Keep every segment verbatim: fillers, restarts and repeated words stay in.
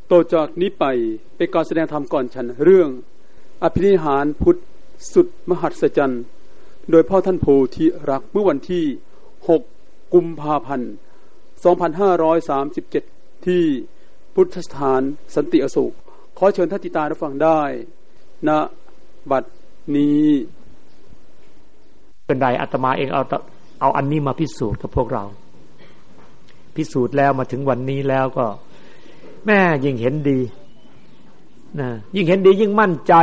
ต่อจากนี้ไปเป็นการแสดงธรรมก่อนฉันเรื่องอภินิหารพุทธสุดมหัศจรรย์โดยพ่อท่านโพธิรักเมื่อวันที่หกกุมภาพันธ์สองพันห้าร้อยสามสิบเจ็ดที่พุทธสถานสันติอโศกขอเชิญท่านติตารับฟังได้ณบัดนี้เป็นไรอาตมาเองเอาเอาอันนี้มาพิสูจน์กับพวกเราพิสูจน์แล้วมาถึงวันนี้แล้วก็แม่ยิ่งเห็นดีนะยิ่งเห็นดียิ่งมั่นใจ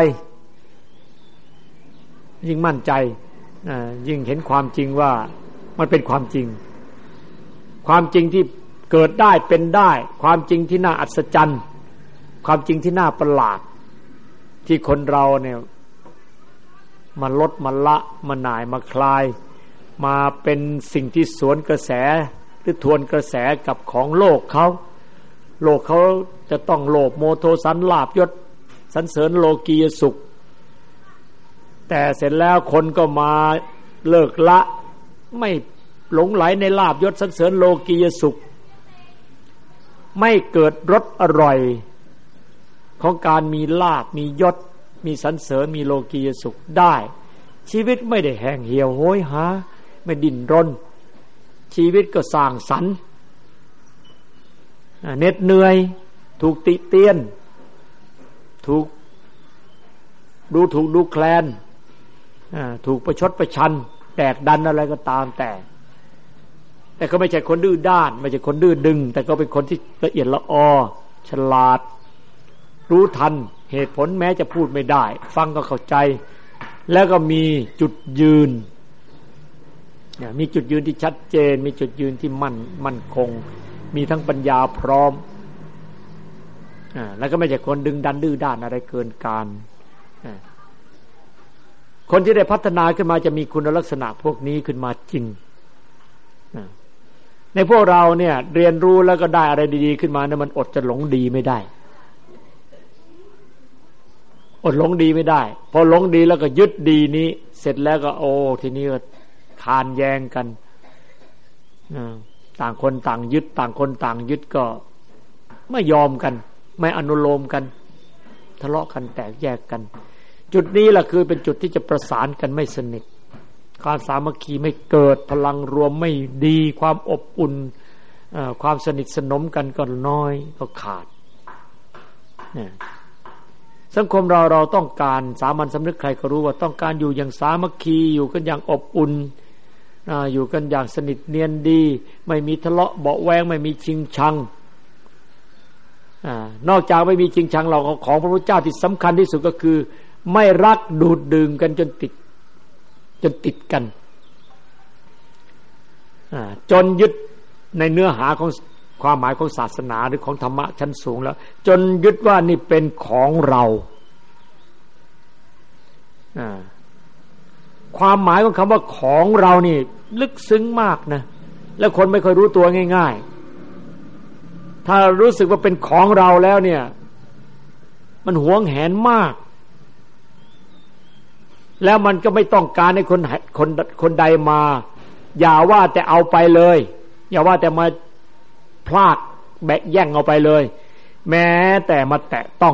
ยิ่งมั่นใจนะยิ่งเห็นความจริงว่ามันเป็นความจริงความจริงที่เกิดได้เป็นได้ความจริงที่น่าอัศจรรย์ความจริงที่น่าประหลาดที่คนเราเนี่ยมาลดมาละมาหน่ายมาคลายมาเป็นสิ่งที่สวนกระแสหรือทวนกระแสกับของโลกเขาโลกเขาจะต้องโลภโมโทสันลาภยศสรรเสริญโลกียสุขแต่เสร็จแล้วคนก็มาเลิกละไม่หลงไหลในลาภยศสรรเสริญโลกียสุขไม่เกิดรสอร่อยของการมีลาภมียศมีสรรเสริญมีโลกียสุขได้ชีวิตไม่ได้แห้งเหี่ยวโหยหาไม่ดิ้นรนชีวิตก็สร้างสรรค์เหน็ดเหนื่อยถูกติเตียนถูกดูถูกดูแคลนถูกประชดประชันแตกดันอะไรก็ตามแต่แต่ก็ไม่ใช่คนดื้อด้านไม่ใช่คนดื้อดึงแต่ก็เป็นคนที่ละเอียดละออฉลาดรู้ทันเหตุผลแม้จะพูดไม่ได้ฟังก็เข้าใจแล้วก็มีจุดยืนมีจุดยืนที่ชัดเจนมีจุดยืนที่มั่นมั่นคงมีทั้งปัญญาพร้อมอ่าแล้วก็ไม่ใช่คนดึงดันดื้อด้านอะไรเกินการอ่าคนที่ได้พัฒนาขึ้นมาจะมีคุณลักษณะพวกนี้ขึ้นมาจริงอ่าในพวกเราเนี่ยเรียนรู้แล้วก็ได้อะไรดีๆขึ้นมาเนี่ยมันอดจะหลงดีไม่ได้อดหลงดีไม่ได้พอหลงดีแล้วก็ยึดดีนี้เสร็จแล้วก็โอ้ทีนี้ก็คานแย้งกันต่างคนต่างยึดต่างคนต่างยึดก็ไม่ยอมกันไม่อนุโลมกันทะเลาะกันแตกแยกกันจุดนี้แหละคือเป็นจุดที่จะประสานกันไม่สนิทความสามัคคีไม่เกิดพลังรวมไม่ดีความอบอุ่นความสนิทสนมกันก็น้อยก็ขาดสังคมเราเราต้องการสามัญสำนึกใครก็รู้ว่าต้องการอยู่อย่างสามัคคีอยู่กันอย่างอบอุ่นอยู่กันอย่างสนิทเนียนดีไม่มีทะเลาะเบาะแวงไม่มีชิงชังนอกจากไม่มีชิงชังเราของพระพุทธเจ้าที่สำคัญที่สุดก็คือไม่รักดูดดื่มกันจนติดจนติดกันจนยึดในเนื้อหาของความหมายของศาสนาหรือของธรรมะชั้นสูงแล้วจนยึดว่านี่เป็นของเราความหมายของคำว่าของเรานี่ลึกซึ้งมากนะแล้วคนไม่ค่อยรู้ตัวง่ายๆถ้ารู้สึกว่าเป็นของเราแล้วเนี่ยมันหวงแหนมากแล้วมันก็ไม่ต้องการให้คนคนคนใดมาอย่าว่าแต่เอาไปเลยอย่าว่าแต่มาพลาดแบะแย่งเอาไปเลยแม้แต่มาแตะต้อง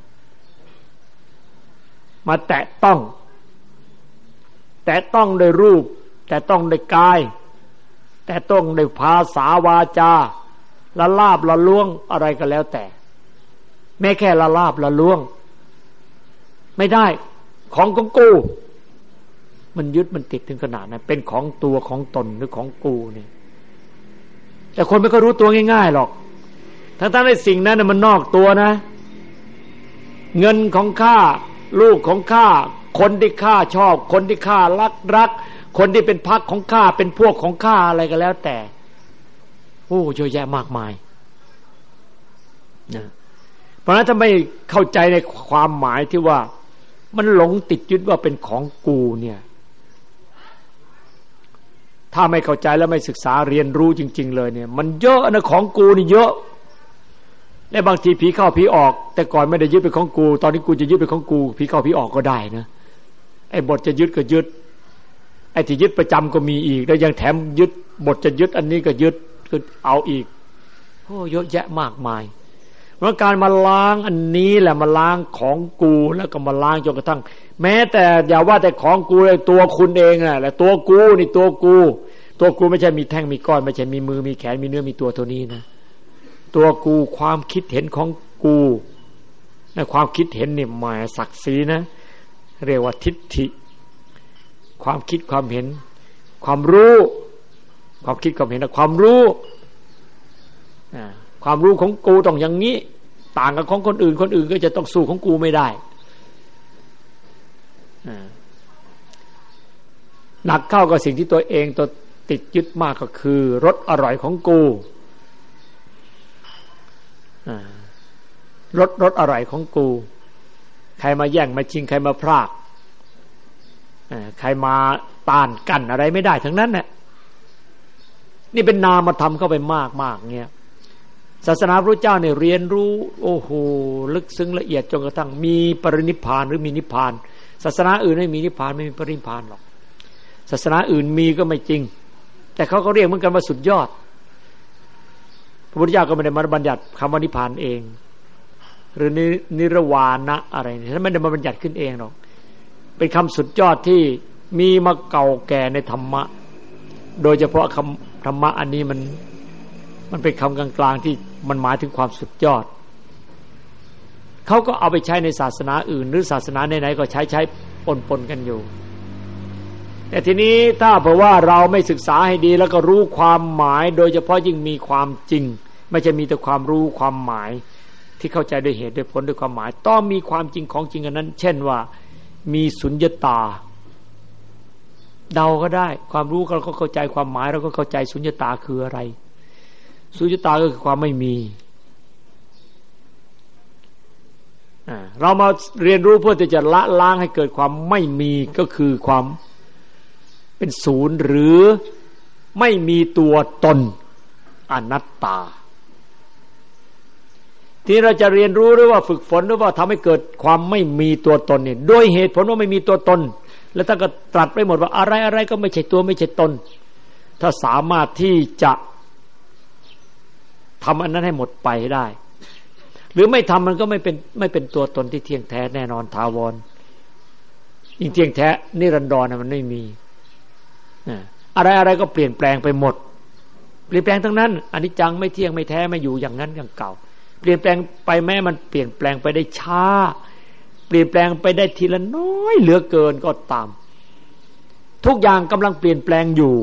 มาแตะต้องแตะต้องโดยรูปแต่ต้องโดยกายแต่ต้องโดยภาษาวาจาละลาบละล้วงอะไรก็แล้วแต่แม้แค่ละลาบละล้วงไม่ได้ของของกูมันยึดมันติดถึงขนาดนั้นเป็นของตัวของตนหรือของกูเนี่ยแต่คนไม่ค่อยรู้ตัวง่ายๆหรอกทั้งๆที่สิ่งนั้นมันนอกตัวนะเงินของข้าลูกของข้าคนที่ข้าชอบคนที่ข้ารักรักคนที่เป็นพรรคของข้าเป็นพวกของข้าอะไรก็แล้วแต่โอ้เยอะแยะมากมายนะเพราะฉะนั้นถ้าไม่เข้าใจในความหมายที่ว่ามันหลงติดยึดว่าเป็นของกูเนี่ยถ้าไม่เข้าใจแล้วไม่ศึกษาเรียนรู้จริงๆเลยเนี่ยมันเยอะนะของกูนี่เยอะและบางทีผีเข้าผีออกแต่ก่อนไม่ได้ยึดเป็นของกูตอนนี้กูจะยึดเป็นของกูผีเข้าผีออกก็ได้นะไอ้บทจะยึดก็ยึดไอ้ที่ยึดประจำก็มีอีกแล้วยังแถมยึดบทจะยึดอันนี้ก็ยึดก็เอาอีกโอ้เยอะแยะมากมายเพราะการมาล้างอันนี้แหละมาล้างของกูแล้วก็มาล้างจนกระทั่งแม้แต่อย่าว่าแต่ของกูเลยตัวคุณเองน่ะแหละตัวกูนี่ตัวกูตัวกูไม่ใช่มีแท่งมีก้อนไม่ใช่มีมือมีแขนมีเนื้อมีตัวเท่านี้นะตัวกูความคิดเห็นของกูนะความคิดเห็นนี่หมายศักดิ์ศรีนะเรียกว่าทิฏฐิความคิดความเห็นความรู้ความคิดความเห็นและความรู้ความรู้ของกูต้องอย่างนี้ต่างกับของคนอื่นคนอื่นก็จะต้องสู้ของกูไม่ได้หนักเข้ากับสิ่งที่ตัวเองตัวติดยึดมากก็คือรสอร่อยของกูรสรสอร่อยของกูใครมาแย่งมาชิงใครมาพรากใครมาต้านกันอะไรไม่ได้ทั้งนั้นแหละนี่เป็นนามธรรมเข้าไปมากมากเงี้ยศาสนาพระเจ้าเนี่ยเรียนรู้โอ้โหลึกซึ้งละเอียดจนกระทั่งมีปรินิพพานหรือมีนิพพานศาสนาอื่นไม่มีนิพพานไม่มีปรินิพพานหรอกศาสนาอื่นมีก็ไม่จริงแต่เขาก็เรียกเหมือนกันว่าสุดยอดพระพุทธเจ้าก็ไม่ได้มาบัญญัติคำว่านิพพานเองหรือนิรวานะอะไรนี่ท่านไม่ได้มาบัญญัติขึ้นเองหรอกเป็นคำสุดยอดที่มีมาเก่าแก่ในธรรมะโดยเฉพาะคำธรรมะอันนี้มันมันเป็นคำกลางๆที่มันหมายถึงความสุดยอดเขาก็เอาไปใช้ในศาสนาอื่นหรือศาสนาไหนๆก็ใช้ใช้ปนๆกันอยู่แต่ทีนี้ถ้าเผื่อว่าเราไม่ศึกษาให้ดีแล้วก็รู้ความหมายโดยเฉพาะยิ่งมีความจริงไม่ใช่มีแต่ความรู้ความหมายที่เข้าใจด้วยเหตุด้วยผลด้วยความหมายต้องมีความจริงของจริงอันนั้นเช่นว่ามีสุญญตาเดาก็ได้ความรู้เราก็เข้าใจความหมายเราก็เข้าใจสุญญตาคืออะไรสุญญตาก็คือความไม่มีเรามาเรียนรู้เพื่อที่จะละล้างให้เกิดความไม่มีก็คือความเป็นศูนย์หรือไม่มีตัวตนอนัตตาที่เราจะเรียนรู้หรือว่าฝึกฝนหรือว่าทำให้เกิดความไม่มีตัวตนเนี่ยโดยเหตุผลว่าไม่มีตัวตนแล้วท่านก็ตรัสไปหมดว่าอะไรอะไรก็ไม่ใช่ตัวไม่ใช่ตนถ้าสามารถที่จะทำอันนั้นให้หมดไปได้หรือไม่ทำมันก็ไม่เป็นไม่เป็นตัวตนที่เที่ยงแท้แน่นอนถาวรยิ่งเที่ยงแท้นิรันดรมันไม่มีอะไรอะไรก็เปลี่ยนแปลงไปหมดเปลี่ยนแปลงทั้งนั้นอนิจจังไม่เที่ยงไม่แท้ไม่อยู่อย่างนั้นอย่างเก่าเปลี่ยนแปลงไปแม้มันเปลี่ยนแปลงไปได้ช้าเปลี่ยนแปลงไปได้ทีละน้อยเหลือเกินก็ตามทุกอย่างกำลังเปลี่ยนแปลงอยู่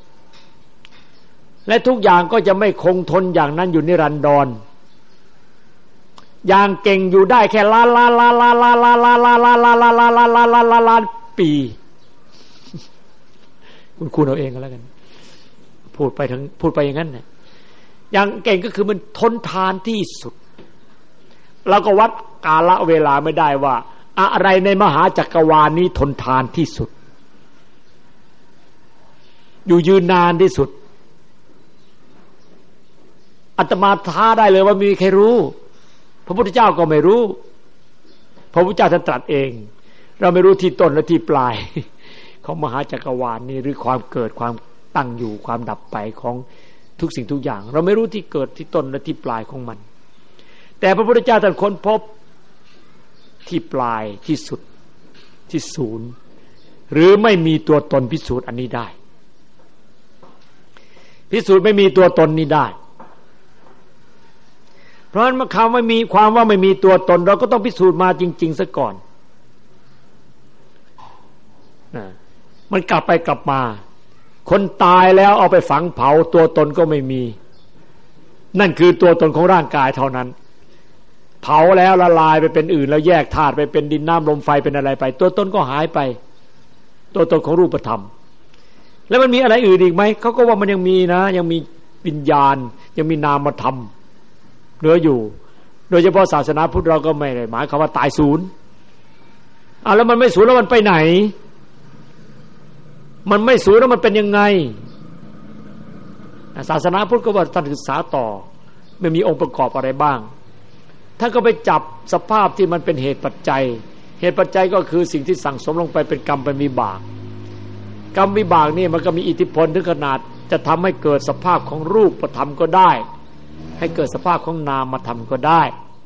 และทุกอย่างก็จะไม่คงทนอย่างนั้นอยู่นิรันดรอย่างเก่งอยู่ได้แค่ล้านล้านล้านล้านล้านล้านล้านล้านล้านล้านล้านล้านล้านล้านล้านล้านล้านปีคุณคุณเอาเองก็แล้วกันพูดไปทั้งพูดไปอย่างนั้นเนี่ยอย่างเก่งก็คือมันทนทานที่สุดเราก็วัดกาลเวลาไม่ได้ว่าอะไรในมหาจักรวาลนี้ทนทานที่สุดอยู่ยืนนานที่สุดอาตมาท้าได้เลยว่ามีใครรู้พระพุทธเจ้าก็ไม่รู้พระพุทธเจ้าท่านตรัสเองเราไม่รู้ที่ต้นและที่ปลายของมหาจักรวาลนี้หรือความเกิดความตั้งอยู่ความดับไปของทุกสิ่งทุกอย่างเราไม่รู้ที่เกิดที่ต้นและที่ปลายของมันแต่พระพุทธเจ้าท่านค้นพบที่ปลายที่สุดที่ศูนย์หรือไม่มีตัวตนพิสูจน์อันนี้ได้พิสูจน์ไม่มีตัวตนนี้ได้เพราะฉะนั้นคำว่ามีความว่าไม่มีตัวตนเราก็ต้องพิสูจน์มาจริงๆซะก่อนมันกลับไปกลับมาคนตายแล้วเอาไปฝังเผาตัวตนก็ไม่มีนั่นคือตัวตนของร่างกายเท่านั้นเผาแล้วละลายไปเป็นอื่นแล้วแยกธาตุไปเป็นดินน้ำลมไฟเป็นอะไรไปตัวตนก็หายไปตัวตนของรูปธรรมแล้วมันมีอะไรอื่นอีกไหมเขาก็ว่ามันยังมีนะยังมีวิญญาณยังมีนามธรรมเหลืออยู่โดยเฉพาะศาสนาพุทธเราก็ไม่ได้หมายความว่าตายศูนย์อ่ะแล้วมันไม่ศูนย์แล้วมันไปไหนมันไม่ศูนย์แล้วมันเป็นยังไงศาสนาพุทธก็ว่าท่านศึกษาต่อไม่มีองค์ประกอบอะไรบ้างท่านก็ไปจับสภาพที่มันเป็นเหตุปัจจัยเหตุปัจจัยก็คือสิ่งที่สั่งสมลงไปเป็นกรรมเป็นวิบากกรรมวิบากนี่มันก็มีอิทธิพลถึงขนาดจะทำให้เกิดสภาพของรูปธรรมก็ได้ให้เกิดสภาพของนามธรรมก็ได้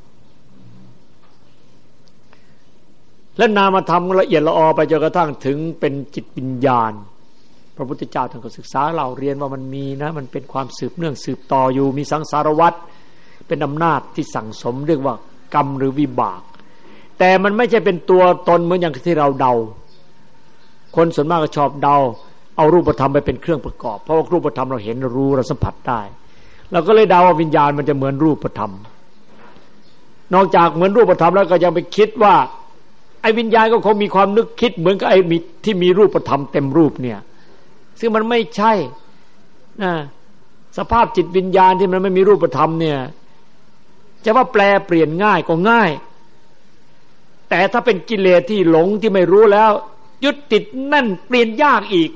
และนามธรรมละเอียดละออไปจนกระทั่งถึงเป็นจิตวิญญาณพระพุทธเจ้าท่านก็ศึกษาเราเรียนว่ามันมีนะมันเป็นความสืบเนื่องสืบต่ออยู่มีสังสารวัฏเป็นอำนาจที่สั่งสมเรียกว่ากรรมหรือวิบากแต่มันไม่ใช่เป็นตัวตนเหมือนอย่างที่เราเดาคนส่วนมากก็ชอบเดาเอารูปธรรมไปเป็นเครื่องประกอบเพราะว่ารูปธรรมเราเห็นรู้เราสัมผัสได้เราก็เลยเดาว่าวิญญาณมันจะเหมือนรูปธรรมนอกจากเหมือนรูปธรรมแล้วก็ยังไปคิดว่าไอ้วิญญาณก็คงมีความนึกคิดเหมือนกับไอ้ที่มีรูปธรรมเต็มรูปเนี่ยซึ่งมันไม่ใช่นะสภาพจิตวิญญาณที่มันไม่มีรูปธรรมเนี่ยจะว่าแปลเปลี่ยนง่ายก็ง่ายแต่ถ้าเป็นกิเลสที่หลงที่ไม่รู้แล้วยึดติดแน่นเปลี่ยนยากอีก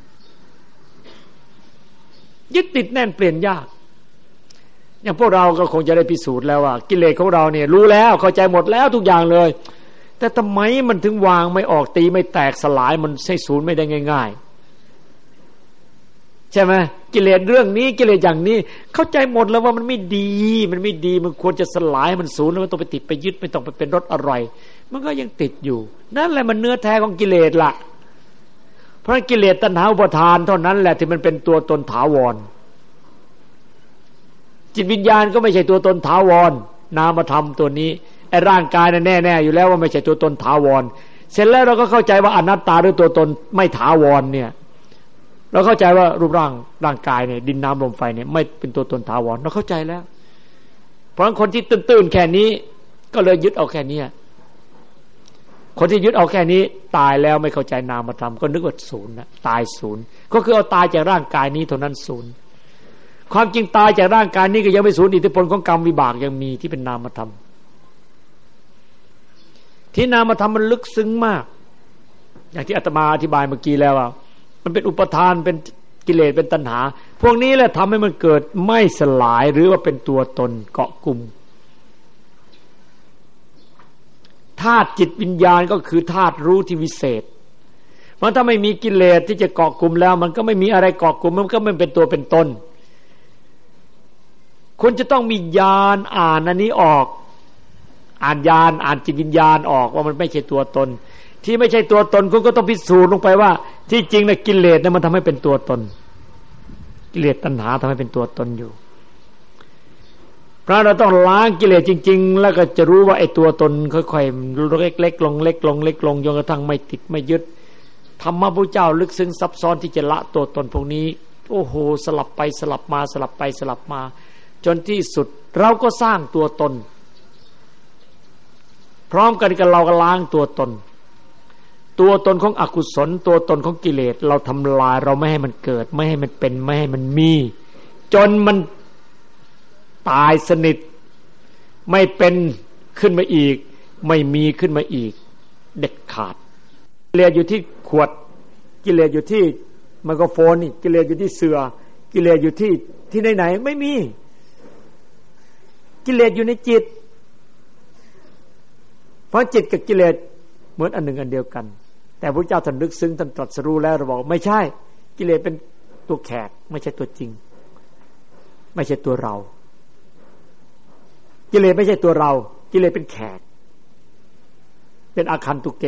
ยึดติดแน่นเปลี่ยนยากอย่างพวกเราก็คงจะได้พิสูจน์แล้วว่ากิเลสของเราเนี่ยรู้แล้วเข้าใจหมดแล้วทุกอย่างเลยแต่ทำไมมันถึงวางไม่ออกตีไม่แตกสลายมันใช่ศูนย์ไม่ได้ง่ายๆใช่ไหมกิเลสเรื่องนี้กิเลสอย่างนี้เข้าใจหมดแล้วว่ามันไม่ดีมันไม่ดีมันควรจะสลายมันศูนย์แล้วไม่ต้องไปติดไปยึดไม่ต้องไปเป็นรสอร่อยมันก็ยังติดอยู่นั่นแหละมันเนื้อแท้ของกิเลสล่ะเพราะกิเลสตัณหาอุปาทานเท่านั้นแหละที่มันเป็นตัวตนถาวรจิตวิญญาณก็ไม่ใช่ตัวตนถาวรนามธรรมตัวนี้ไอ้ร่างกายน่ะแน่ๆอยู่แล้วว่าไม่ใช่ตัวตนถาวรเสร็จแล้วเราก็เข้าใจว่าอนัตตาหรือตัวตนไม่ถาวรเนี่ยเราเข้าใจว่ารูปร่างร่างกายเนี่ยดินน้ำลมไฟเนี่ยไม่เป็นตัวตนถาวรเราเข้าใจแล้วเพราะคนที่ตื่นๆแค่นี้ก็เลยยึดเอาแค่นี้คนที่ยึดเอาแค่นี้ตายแล้วไม่เข้าใจนามธรรมก็นึกว่าศูนย์นะตายศูนย์ก็คือเอาตายจากร่างกายนี้เท่านั้นศูนย์ความจริงตายจากร่างกายนี้ก็ยังไม่ศูนย์อิทธิพลของกรรมวิบากยังมีที่เป็นนามธรรมที่นามธรรมมันลึกซึ้งมากอย่างที่อาตมาอธิบายเมื่อกี้แล้วว่ามันเป็นอุปทานเป็นกิเลสเป็นตัณหาพวกนี้แหละทำให้มันเกิดไม่สลายหรือว่าเป็นตัวตนเกาะกลุ่มธาตุจิตวิญญาณก็คือธาตุรู้ที่วิเศษเพราะถ้าไม่มีกิเลสที่จะเกาะกลุ่มแล้วมันก็ไม่มีอะไรเกาะกลุ่มมันก็ไม่เป็นตัวเป็นตนคุณจะต้องมีญาณอ่านอันนี้ออกอ่านญาณอ่านจิตวิญญาณออกว่ามันไม่ใช่ตัวตนที่ไม่ใช่ตัวตนคุณก็ต้องพิสูจน์ลงไปว่าที่จริงนะกิเลสเนี่ยมันทำให้เป็นตัวตนกิเลสตัณหาทำให้เป็นตัวตนอยู่เพราะเราต้องล้างกิเลสจริงๆแล้วก็จะรู้ว่าไอ้ตัวตนค่อยๆเล็กๆลงเล็กลงเล็กลงจนกระทั่งไม่ติดไม่ยึดธรรมะพระเจ้าลึกซึ้งซับซ้อนที่จะละตัวตนพวกนี้โอ้โหสลับไปสลับมาสลับไปสลับมาจนที่สุดเราก็สร้างตัวตนพร้อมกันกับเราก็ล้างตัวตนตัวตนของอกุศลตัวตนของกิเลสเราทำลายเราไม่ให้มันเกิดไม่ให้มันเป็นไม่ให้มันมีจนมันตายสนิทไม่เป็นขึ้นมาอีกไม่มีขึ้นมาอีกเด็ดขาดกิเลสอยู่ที่ขวดกิเลสอยู่ที่ไมโครโฟนนี่กิเลสอยู่ที่เสือกิเลสอยู่ที่ที่ไหนๆไม่มีกิเลสอยู่ในจิตเพราะจิตกับกิเลสเหมือนอันหนึ่งอันเดียวกันแต่พระเจ้าท่านลึกซึ้งท่านตรัสรู้แล้วเราบอกไม่ใช่กิเลสเป็นตัวแขกไม่ใช่ตัวจริงไม่ใช่ตัวเรากิเลสไม่ใช่ตัวเรากิเลสเป็นแขกเป็นอาคันตุเก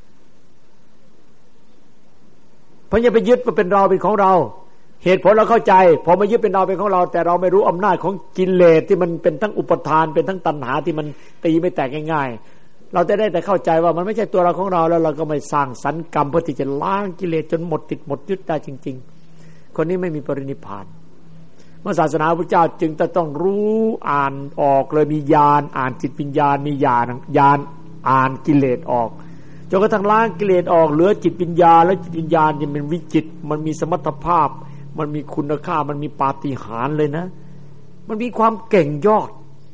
เพราะอย่าไปยึดว่าเป็นเราเป็นของเราเหตุผลเราเข้าใจพอมายึดเป็นเราเป็นของเราแต่เราไม่รู้อำนาจของกิเลสที่มันเป็นทั้งอุปทานเป็นทั้งตัณหาที่มันตีไม่แตกง่ายๆเราจะได้แต่เข้าใจว่ามันไม่ใช่ตัวเราของเราแล้วเราก็ไม่สร้างสรรค์กรรมเพื่อที่จะล้างกิเลสจนหมดติดหมดยึดได้จริงๆคนนี้ไม่มีปรินิพพานเมื่อศาสนาพระเจ้าจึงจะต้องรู้อ่านออกเลยมีญาณอ่านจิตวิญญาณมีญาณญาณอ่านกิเลสออกจนกระทั่งล้างกิเลสออกเหลือจิตวิญญาณแล้วจิตวิญญาณเนี่ยมันวิจิตรมันมีสมรรถภาพมันมีคุณค่ามันมีปาฏิหาริย์เลยนะมันมีความเก่งยอด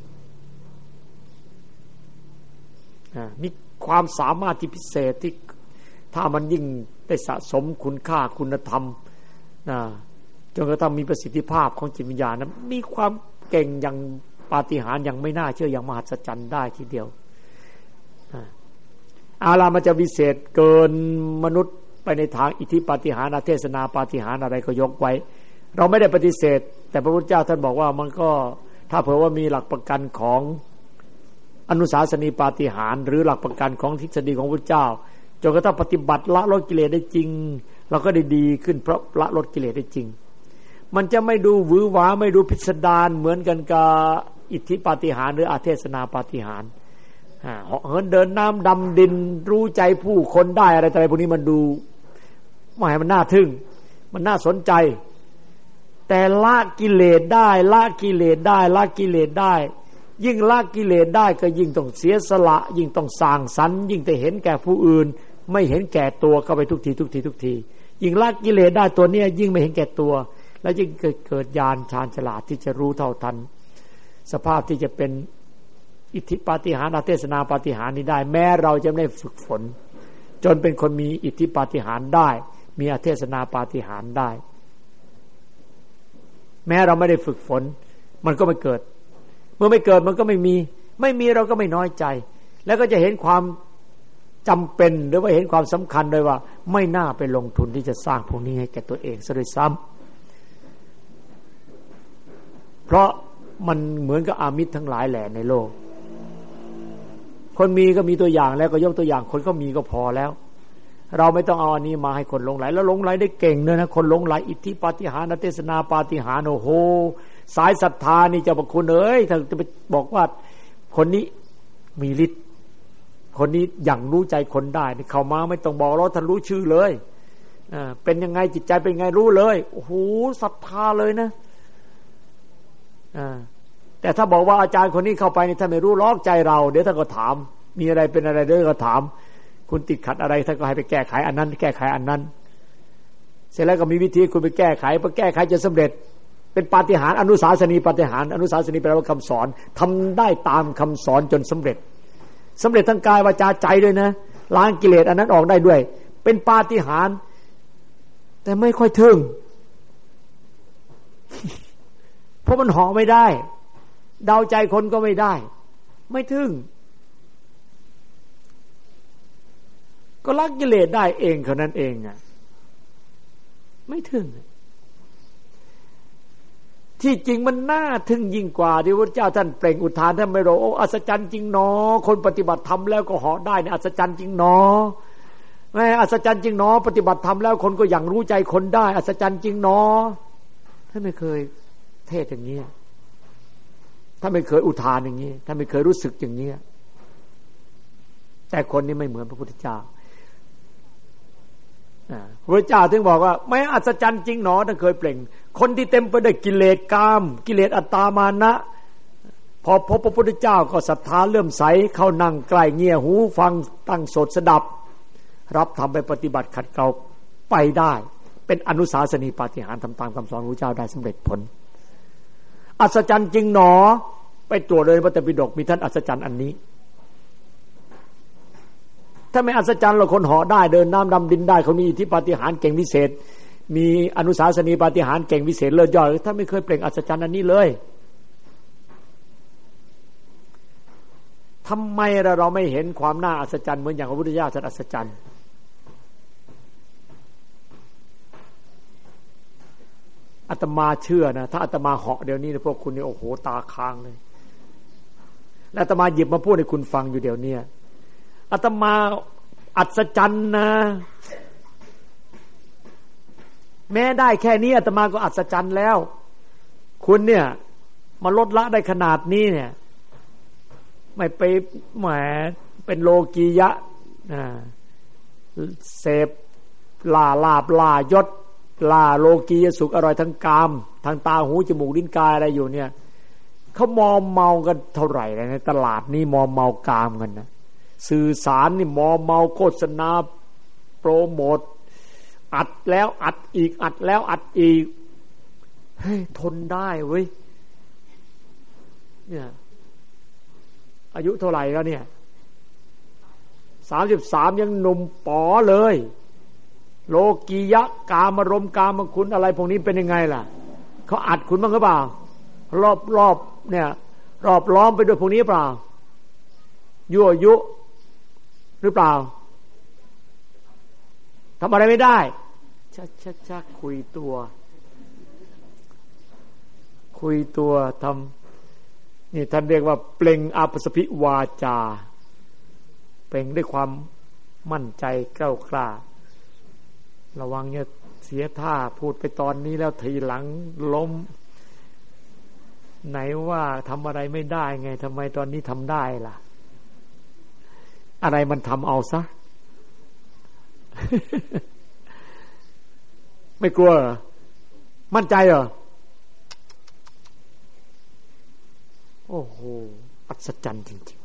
มีความสามารถที่พิเศษที่ถ้ามันยิ่งได้สะสมคุณค่าคุณธรรมนะจนกระทั่งมีประสิทธิภาพของจิตวิญญาณนะมีความเก่งอย่างปาฏิหาริย์อย่างไม่น่าเชื่ออย่างมหัศจรรย์ได้ทีเดียวอาลามันจะวิเศษเกินมนุษย์ไปในทางอิทธิปาฏิหาริย์เทศนาปาฏิหาริย์อะไรก็ยกไว้เราไม่ได้ปฏิเสธแต่พระพุทธเจ้าท่านบอกว่ามันก็ถ้าเผื่อว่ามีหลักประกันของอนุสาสนีปาฏิหาริย์หรือหลักประกันของทฤษฎีของพระเจ้าจนกระทั่งปฏิบัติละลดกิเลสได้จริงเราก็ได้ดีขึ้นเพราะละลดกิเลสได้จริงมันจะไม่ดูหวือหวาไม่ดูพิสดารเหมือนกันกับอิทธิปาฏิหาริย์หรืออาเทศนาปาฏิหาริย์เหาะเหินเดินน้ำดำดินรู้ใจผู้คนได้อะไรอะไรพวกนี้มันดูไม่ให้มันน่าทึ่งมันน่าสนใจแต่ละกิเลสได้ละกิเลสได้ละกิเลสได้ยิ่งละกิเลสได้ก็ยิ่งต้องเสียสละยิ่งต้องสร้างสรรค์ยิ่งแต่เห็นแก่ผู้อื่นไม่เห็นแก่ตัวเข้าไปทุกทีทุกทีทุกทียิ่งละกิเลสได้ตัวเนี้ยยิ่งไม่เห็นแก่ตัวแล้วยิ่งเกิดเกิดญาณชาญฉลาดที่จะรู้เท่าทันสภาพที่จะเป็นอิทธิปาฏิหาริย์อาเทศนาปาฏิหาริย์นี้ได้แม้เราจะไม่ได้ฝึกฝนจนเป็นคนมีอิทธิปาฏิหาริย์ได้มีอาเทศนาปาฏิหาริย์ได้แม้เราไม่ได้ฝึกฝนมันก็ไม่เกิดเมื่อไม่เกิดมันก็ไม่มีไม่มีเราก็ไม่น้อยใจแล้วก็จะเห็นความจำเป็นหรือว่าเห็นความสำคัญด้วยว่าไม่น่าไปลงทุนที่จะสร้างพวกนี้ให้แก่ตัวเองซะด้วยซ้ำเพราะมันเหมือนกับอามิตรทั้งหลายแหล่ในโลกคนมีก็มีตัวอย่างแล้วก็ยกตัวอย่างคนก็มีก็พอแล้วเราไม่ต้องเอาอันนี้มาให้คนหลงไหลแล้วหลงไหลได้เก่งด้วยนะคนหลงไหลอิทธิปาฏิหาริย์เทศนาปาฏิหาริย์โอ้โหสายศรัทธานี่เจ้าพระคุณเอ้ยถ้าจะไปบอกว่าคนนี้มีฤทธิ์คนนี้อย่างรู้ใจคนได้นี่เข้ามาไม่ต้องบอกเราท่านรู้ชื่อเลยอ่าเป็นยังไงจิตใจเป็นไงรู้เลยโอ้โหศรัทธาเลยนะอ่าแต่ถ้าบอกว่าอาจารย์คนนี้เข้าไปนี่ท่านไม่รู้ล็อกใจเราเดี๋ยวท่านก็ถามมีอะไรเป็นอะไรเดี๋ยวก็ถามคุณติดขัดอะไรท่านก็ให้ไปแก้ไขอันนั้นแก้ไขอันนั้นเสร็จแล้วก็มีวิธีคุณไปแก้ไขพอแก้ไขจนสำเร็จเป็นปาฏิหาริย์อนุสาสนีปาฏิหาริย์อนุสาสนีแปลว่าคำสอนทำได้ตามคำสอนจนสำเร็จสำเร็จทั้งกายวาจาใจด้วยนะล้างกิเลสอันนั้นออกได้ด้วยเป็นปาฏิหาริย์แต่ไม่ค่อยถึงเพราะมันห่อไม่ได้เดาใจคนก็ไม่ได้ไม่ถึงก็ละกิเลสได้เองเท่านั้นเองอ่ะไม่ถึงที่จริงมันน่าทึ่งยิ่งกว่าที่พระเจ้าท่านเปล่งอุทานท่านไม่รู้โอ้อัศจรรย์จริงหนอคนปฏิบัติธรรมแล้วก็เหาะได้เนี่ยอัศจรรย์จริงหนอแม่อัศจรรย์จริงหนอปฏิบัติธรรมแล้วคนก็อย่างรู้ใจคนได้อัศจรรย์จริงหนอท่านไม่เคยเทศอย่างนี้ท่านไม่เคยอุทานอย่างนี้ท่านไม่เคยรู้สึกอย่างนี้แต่คนนี้ไม่เหมือนพระพุทธเจ้าพระเจ้าถึงบอกว่าไม่อัศจรรย์จริงหนอท่านเคยเปล่งคนที่เต็มไปด้วยกิเลสกามกิเลสอัตตามานะพอพบพระพุทธเจ้าก็ศรัทธาเลื่อมใสเข้านั่งใกล้เงี่ยหูฟังตั้งโสดสดับรับทำไปปฏิบัติขัดเกลาไปได้เป็นอนุสาสนีปาฏิหาริย์ทำตามคำสอนพระเจ้าได้สำเร็จผลอัศจรรย์จริงหนอไปตรวจเลยพระไตรปิฎกมีท่านอัศจรรย์อันนี้ถ้าไม่อัศจรรย์เราคนเหาะได้เดินน้ำดำดินได้เขามีอิทธิปาฏิหาริย์เก่งวิเศษมีอนุสาสนีปาฏิหาริย์เก่งวิเศษเลิศยอดท่านไม่เคยเปล่งอัศจรรย์อันนี้เลยทำไมเราไม่เห็นความน่าอัศจรรย์เหมือนอย่างพระพุทธเจ้าท่านอัศจรรย์อาตมาเชื่อนะถ้าอาตมาเหาะเดี๋ยวนี้พวกคุณนี่โอ้โหตาค้างเลยและอาตมาหยิบมาพูดให้คุณฟังอยู่เดี๋ยวนี้อาตมาอัศจรรย์นะแม้ได้แค่นี้อาตมาก็อัศจรรย์แล้วคุณเนี่ยมาลดละได้ขนาดนี้เนี่ยไม่ไปแหมเป็นโลกียะนะเสพล่าลาบล่ายศล่าโลกียสุขอร่อยทั้งกามทางตาหูจมูกลิ้นกายอะไรอยู่เนี่ยเขามอมเมากันเท่าไหร่ในตลาดนี้มอมเมากามกันนะสื่อสารนี่มอมเมาโฆษณาโปรโมทอัดแล้วอัดอีกอัดแล้วอัดอีกเฮ้ยทนได้เว้ยเนี่ยอายุเท่าไหร่แล้วเนี่ยสามสิบสามยังหนุ่มป๋อเลยโลกียะกามารมณ์กามคุณอะไรพวกนี้เป็นยังไงล่ะเขาอัดคุณบ้างหรือเปล่ารอบรอบเนี่ยรอบล้อมไปด้วยพวกนี้เปล่ายั่วยุหรือเปล่าทำอะไรไม่ได้ชักชักชักคุยตัวคุยตัวทนี่ท่านเรียกว่าเปล่งอาปสพิวาจาเปล่งด้วยความมั่นใจกล้ากล้าระวังอย่าเสียท่าพูดไปตอนนี้แล้วทีหลังล้มไหนว่าทำอะไรไม่ได้ไงทำไมตอนนี้ทำได้ล่ะอะไรมันทำเอาซะ ไม่กลัวเหรอมั่นใจเหรอโอ้โหอัศจรรย์จริง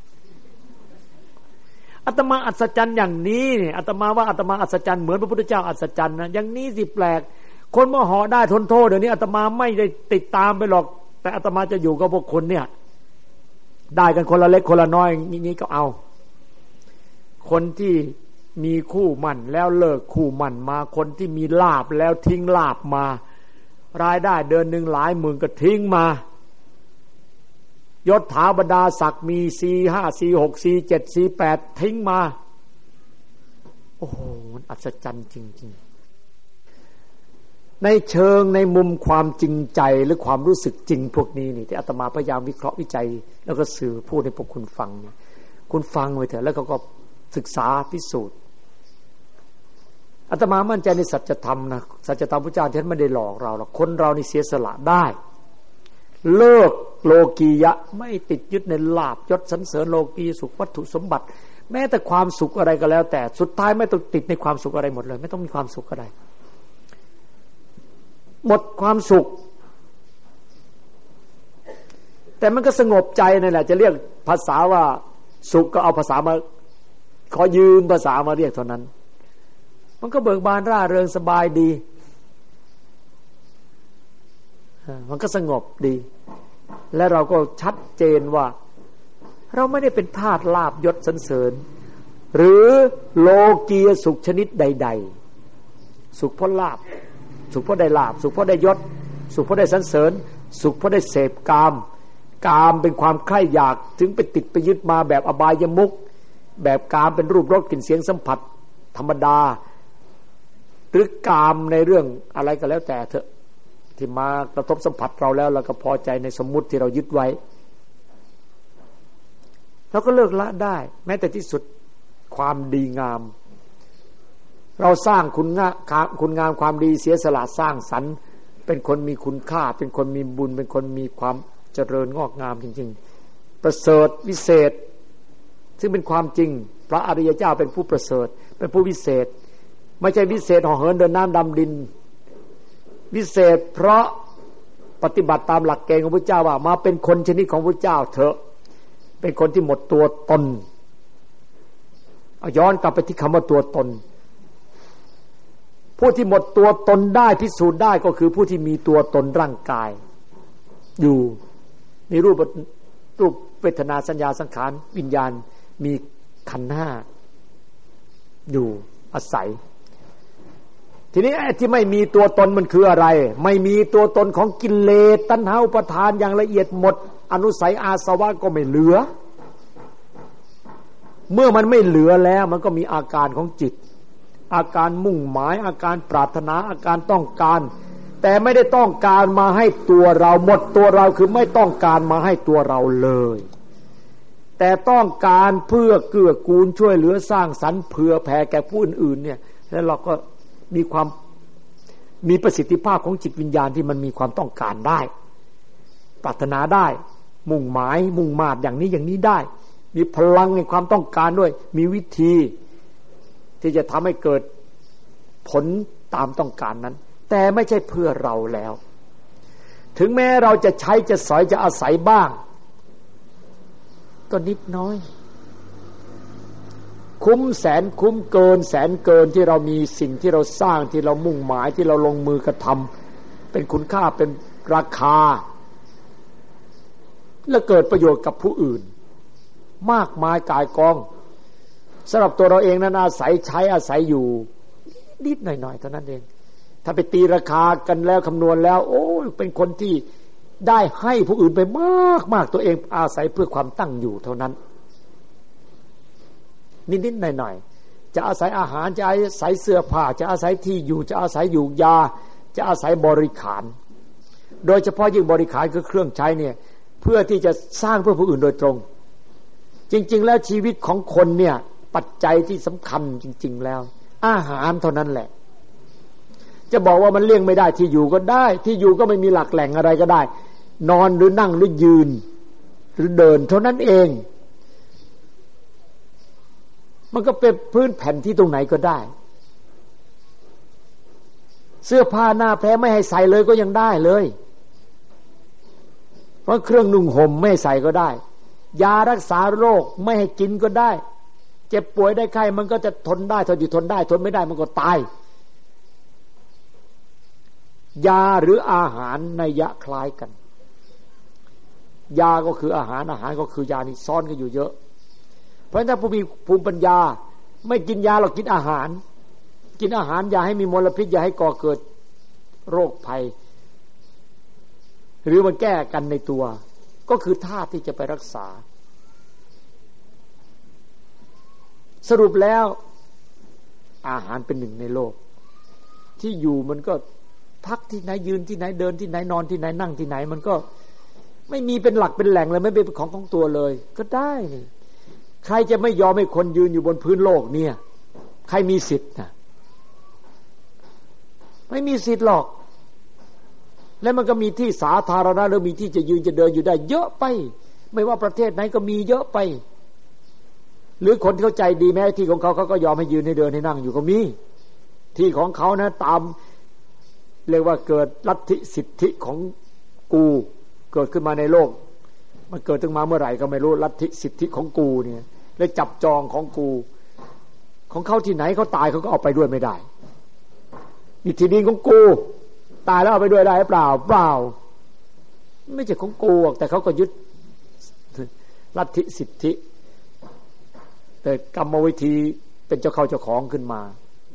ๆอาตมาอัศจรรย์อย่างนี้เนี่ยอาตมาว่าอาตมาอัศจรรย์เหมือนพระพุทธเจ้าอัศจรรย์นะอย่างนี้สิแปลกคนมาห่อได้ทนโทษเดี๋ยวนี้อาตมาไม่ได้ติดตามไปหรอกแต่อาตมาจะอยู่กับพวกคนเนี่ยได้กันคนละเล็กคนละน้อยนี้ก็เอาคนที่มีคู่หมั่นแล้วเลิกคู่หมั่นมาคนที่มีลาภแล้วทิ้งลาภมารายได้เดือนหนึ่งหลายหมื่นก็ทิ้งมายศถาบรรดาศักดิ์มีสี่ห้าสี่หกสี่เจ็ดสี่แปดทิ้งมาโอ้โหมันอัศจรรย์จริงๆในเชิงในมุมความจริงใจหรือความรู้สึกจริงพวกนี้นี่ที่อาตมาพยายามวิเคราะห์วิจัยแล้วก็สื่อพูดให้พวกคุณฟังเนี่ยคุณฟังไว้เถอะแล้วก็ก็ศึกษาพิสูจน์อาตมามั่นใจในสัจธรรมนะสัจธรรมพระเจ้าท่านไม่ได้หลอกเราหรอกคนเรานี่เสียสละได้เลิกโลกียะไม่ติดยึดในลาภยศสรรเสริญโลกีสุขวัตถุสมบัติแม้แต่ความสุขอะไรก็แล้วแต่สุดท้ายไม่ต้องติดในความสุขอะไรหมดเลยไม่ต้องมีความสุขอะไรหมดความสุขแต่มันก็สงบใจนั่นแหละจะเรียกภาษาว่าสุขก็เอาภาษามาขอยืมภาษามาเรียกเท่านั้นมันก็เบิกบานร่าเริงสบายดีมันก็สงบดีและเราก็ชัดเจนว่าเราไม่ได้เป็นทาสลาภยศสรรเสริญหรือโลกียสุขชนิดใดๆสุขเพราะลาภสุขเพราะได้ลาภสุขเพราะได้ยศสุขเพราะได้สรรเสริญสุขเพราะได้เสพกามกามเป็นความใคร่อยากถึงไปติดไปยึดมาแบบอบายมุขแบบกามเป็นรูปรสกลิ่นเสียงสัมผัสธรรมดาหรือกามในเรื่องอะไรก็แล้วแต่เถอะที่มากระทบสัมผัสเราแล้วเราก็พอใจในสมมุติที่เรายึดไว้เราก็เลิกละได้แม้แต่ที่สุดความดีงามเราสร้างคุณงามคุณงามความดีเสียสละสร้างสรรค์เป็นคนมีคุณค่าเป็นคนมีบุญเป็นคนมีความเจริญงอกงามจริงๆประเสริฐวิเศษซึ่งเป็นความจริงพระอริยเจ้าเป็นผู้ประเสริฐเป็นผู้วิเศษไม่ใช่วิเศษห่อเหินเดินน้ำดำดินวิเศษเพราะปฏิบัติตามหลักเกณฑ์ของพระเจ้าว่ามาเป็นคนชนิดของพระเจ้าเถอะเป็นคนที่หมดตัวตนเอาย้อนกลับไปที่คำว่าตัวตนผู้ที่หมดตัวตนได้พิสูจน์ได้ก็คือผู้ที่มีตัวตนร่างกายอยู่มีรูปรูปเวทนาสัญญาสังขารวิญญาณมีขันธ์ห้าอยู่อาศัยทีนี้ไอ้ที่ไม่มีตัวตนมันคืออะไรไม่มีตัวตนของกิเลสตัณหาอุปาทานอย่างละเอียดหมดอนุสัยอาสวะก็ไม่เหลือเมื่อมันไม่เหลือแล้วมันก็มีอาการของจิตอาการมุ่งหมายอาการปรารถนาอาการต้องการแต่ไม่ได้ต้องการมาให้ตัวเราหมดตัวเราคือไม่ต้องการมาให้ตัวเราเลยแต่ต้องการเพื่อเกื้อกูลช่วยเหลือสร้างสรรค์เผื่อแผ่แก่ผู้อื่นๆเนี่ยแล้วเราก็มีความมีประสิทธิภาพของจิตวิญญาณที่มันมีความต้องการได้ปรารถนาได้มุ่งหมายมุ่งมาดอย่างนี้อย่างนี้ได้มีพลังในความต้องการด้วยมีวิธีที่จะทำให้เกิดผลตามต้องการนั้นแต่ไม่ใช่เพื่อเราแล้วถึงแม้เราจะใช้จะสอยจะอาศัยบ้างก็นิดน้อยคุ้มแสนคุ้มเกินแสนเกินที่เรามีสิ่งที่เราสร้างที่เรามุ่งหมายที่เราลงมือกระทำเป็นคุณค่าเป็นราคาและเกิดประโยชน์กับผู้อื่นมากมายกายกองสำหรับตัวเราเองนั้นอาศัยใช้อาศัยอยู่นิดหน่อยๆเท่านั้นเองถ้าไปตีราคากันแล้วคำนวณแล้วโอ้เป็นคนที่ได้ให้ผู้อื่นไปมากๆตัวเองอาศัยเพื่อความตั้งอยู่เท่านั้นนิดๆหน่อยๆจะอาศัยอาหารจะอาศัยเสื้อผ้าจะอาศัยที่อยู่จะอาศัยอยู่ยาจะอาศัยบริขารโดยเฉพาะยิ่งบริขารคือเครื่องใช้เนี่ยเพื่อที่จะสร้างเพื่อผู้อื่นโดยตรงจริงๆแล้วชีวิตของคนเนี่ยปัจจัยที่สำคัญจริงๆแล้วอาหารเท่านั้นแหละจะบอกว่ามันเลี่ยงไม่ได้ที่อยู่ก็ได้ที่อยู่ก็ไม่มีหลักแหล่งอะไรก็ได้นอนหรือนั่งหรือยืนหรือเดินเท่านั้นเองมันก็เป็นพื้นแผ่นที่ตรงไหนก็ได้เสื้อผ้าหน้าแพ้ไม่ให้ใส่เลยก็ยังได้เลยเพราะเครื่องนุ่งห่มไม่ให้ใส่ก็ได้ยารักษาโรคไม่ให้กินก็ได้เจ็บป่วยได้ไข้มันก็จะทนได้ทนอยู่ทนได้ทนไม่ได้มันก็ตายยาหรืออาหารนัยยะคล้ายกันยาก็คืออาหารอาหารก็คือยานี่ซ้อนกันอยู่เยอะเพราะฉะนั้นถ้าผู้มีภูมิปัญญาไม่กินยาหรอกกินอาหารกินอาหารอย่าให้มีมลพิษอย่าให้ก่อเกิดโรคภัยหรือมันแก้กันในตัวก็คือธาตุที่จะไปรักษาสรุปแล้วอาหารเป็นหนึ่งในโลกที่อยู่มันก็พักที่ไหนยืนที่ไหนเดินที่ไหนนอนที่ไหนนั่งที่ไหนมันก็ไม่มีเป็นหลักเป็นแหล่งเลยไม่เป็นของของตัวเลยก็ได้นี่ใครจะไม่ยอมให้คนยืนอยู่บนพื้นโลกเนี่ยใครมีสิทธิ์นะไม่มีสิทธิ์หรอกแล้วมันก็มีที่สาธารณะหรือมีที่จะยืนจะเดินอยู่ได้เยอะไปไม่ว่าประเทศไหนก็มีเยอะไปหรือคนเข้าใจดีแม้ที่ของเขาเขาก็ยอมให้ยืนให้เดินให้นั่งอยู่ก็มีที่ของเขานะตามเรียกว่าเกิดลัทธิสิทธิของกูเกิดขึ้นมาในโลกมันเกิดขึ้นมาเมื่อไหร่ก็ไม่รู้ลัทธิสิทธิของกูเนี่ยเลยจับจองของกูของเขาที่ไหนเขาตายเขาก็เอาไปด้วยไม่ได้นี่ที่ดินของกูตายแล้วเอาไปด้วยได้หรือเปล่าเปล่าไม่ใช่ของกูแต่เขาก็ยึดลัทธิสิทธิแต่กรรมวิธีเป็นเจ้าเข้าเจ้าของขึ้นมา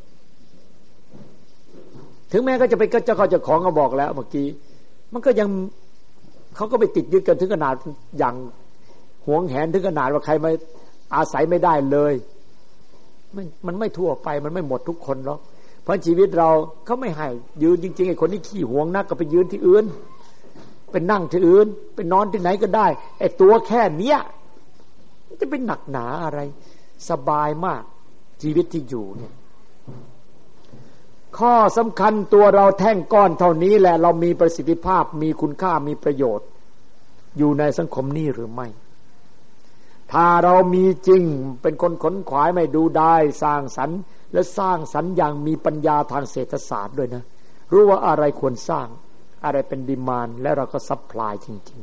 ถึงแม้ก็จะเป็นเจ้าเข้าเจ้าของก็บอกแล้วเมื่อกี้มันก็ยังเขาก็ไปติดยึดกันถึงขนาดอย่างหวงแหนถึงขนาดว่าใครมาอาศัยไม่ได้เลยมันมันไม่ทั่วไปมันไม่หมดทุกคนหรอกเพราะชีวิตเราเขาไม่ให้ยืนจริงๆไอ้คนที่ขี้หวงนักก็ไปยืนที่อื่นเป็นนั่งที่อื่นเป็นนอนที่ไหนก็ได้ไอ้ตัวแค่เนี้ยจะเป็นหนักหนาอะไรสบายมากชีวิตที่อยู่เนี่ยข้อสำคัญตัวเราแท่งก้อนเท่านี้แหละเรามีประสิทธิภาพมีคุณค่ามีประโยชน์อยู่ในสังคมนี้หรือไม่ถ้าเรามีจริงเป็นคนขนขวายไม่ดูได้สร้างสรรค์และสร้างสรรค์อย่างมีปัญญาทางเศรษฐศาสตร์ด้วยนะรู้ว่าอะไรควรสร้างอะไรเป็นดีมานด์และเราก็ซัพพลายจริง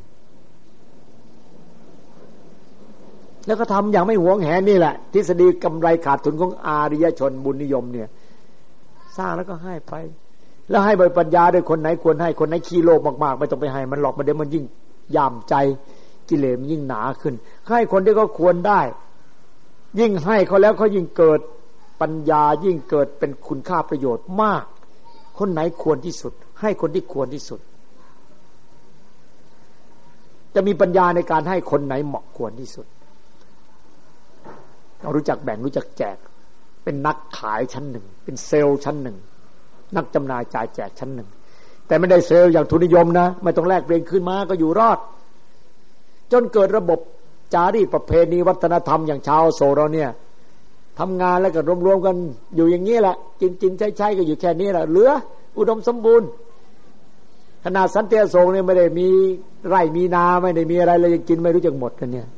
ๆแล้วก็ทำอย่างไม่หวงแหนนี่แหละทฤษฎีกำไรขาดทุนของอารยชนบุญนิยมเนี่ยสร้างแล้วก็ให้ไปแล้วให้โดยปัญญาด้วยคนไหนควรให้คนไหนขี้โลภมากๆไม่ต้องไปให้มันหรอกมันเดี๋ยวมันยิ่งย่ามใจกิเลสมันยิ่งหนาขึ้นให้คนที่เขาควรได้ยิ่งให้เขาแล้วเขายิ่งเกิดปัญญายิ่งเกิดเป็นคุณค่าประโยชน์มากคนไหนควรที่สุดให้คนที่ควรที่สุดจะมีปัญญาในการให้คนไหนเหมาะควรที่สุดเรารู้จักแบ่งรู้จักแจกเป็นนักขายชั้นหนึ่งเป็นเซลล์ชั้นหนึ่งนักจำหน่ายจ่ายแจกชั้นหนึ่งแต่ไม่ได้เซลล์อย่างทุนนิยมนะไม่ต้องแลกเปลี่ยนขึ้นมาก็อยู่รอดจนเกิดระบบจารีตประเพณีวัฒนธรรมอย่างชาวโซเราเนี่ยทำงานแล้วก็รวมๆกันอยู่อย่างนี้แหละกินกินใช้ใช้ก็อยู่แค่นี้แหละเหลืออุดมสมบูรณ์ขนาดสันติอโศกเนี่ยไม่ได้มีไร่มีนาไม่ได้มีอะไรเลยยังกินไม่รู้จักหมดกันเนี่ย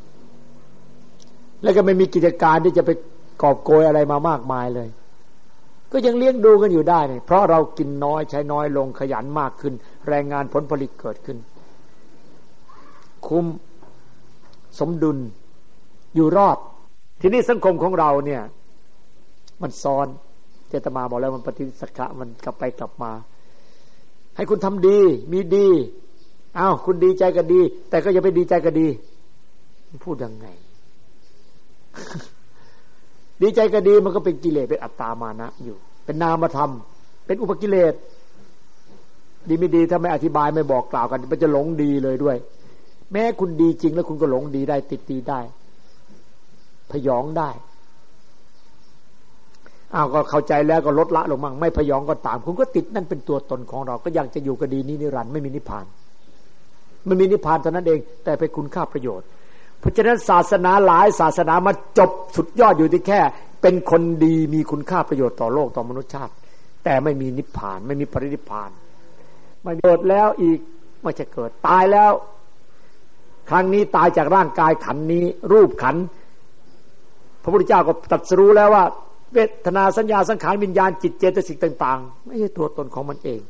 แล้วก็ไม่มีกิจการที่จะไปกอบโกยอะไรมามากมายเลยก็ยังเลี้ยงดูกันอยู่ได้เนี่ยเพราะเรากินน้อยใช้น้อยลงขยันมากขึ้นแรงงานผลผลิตเกิดขึ้นคุ้มสมดุลอยู่รอดทีนี้สังคมของเราเนี่ยมันซ้อนเจตมาบอกแล้วมันปฏิสักขะมันกลับไปกลับมาให้คุณทำดีมีดีอ้าวคุณดีใจก็ดีแต่ก็อย่าไปดีใจก็ดีพูดยังไง ดีใจก็ดีมันก็เป็นกิเลสเป็นอัตตามานะอยู่เป็นนามธรรมเป็นอุปกิเลสดีไม่ดีถ้าไม่อธิบายไม่บอกกล่าวกันมันจะหลงดีเลยด้วยแม้คุณดีจริงแล้วคุณก็หลงดีได้ติดดีได้พยองได้อ้าวก็เข้าใจแล้วก็ลดละลงมั่งไม่พยองก็ตามคุณก็ติดนั่นเป็นตัวตนของเราก็ยังจะอยู่กับดีนี้นิรันดร์ไม่มีนิพพานมันมีนิพพานเท่านั้นเองแต่เป็นคุณค่าประโยชน์เพราะฉะนั้นศาสนาหลายศาสนามาจบสุดยอดอยู่ที่แค่เป็นคนดีมีคุณค่าประโยชน์ต่อโลกต่อมนุษยชาติแต่ไม่มีนิพพานไม่มีปรินิพพานไม่เกิดแล้วอีกไม่จะเกิดตายแล้วครั้งนี้ตายจากร่างกายขันนี้รูปขันพระพุทธเจ้าก็ตรัสรู้แล้วว่าเวทนาสัญญาสังขารวิญญาณจิตเจตสิกต่างๆไม่ใช่ตัวตนของมันเอง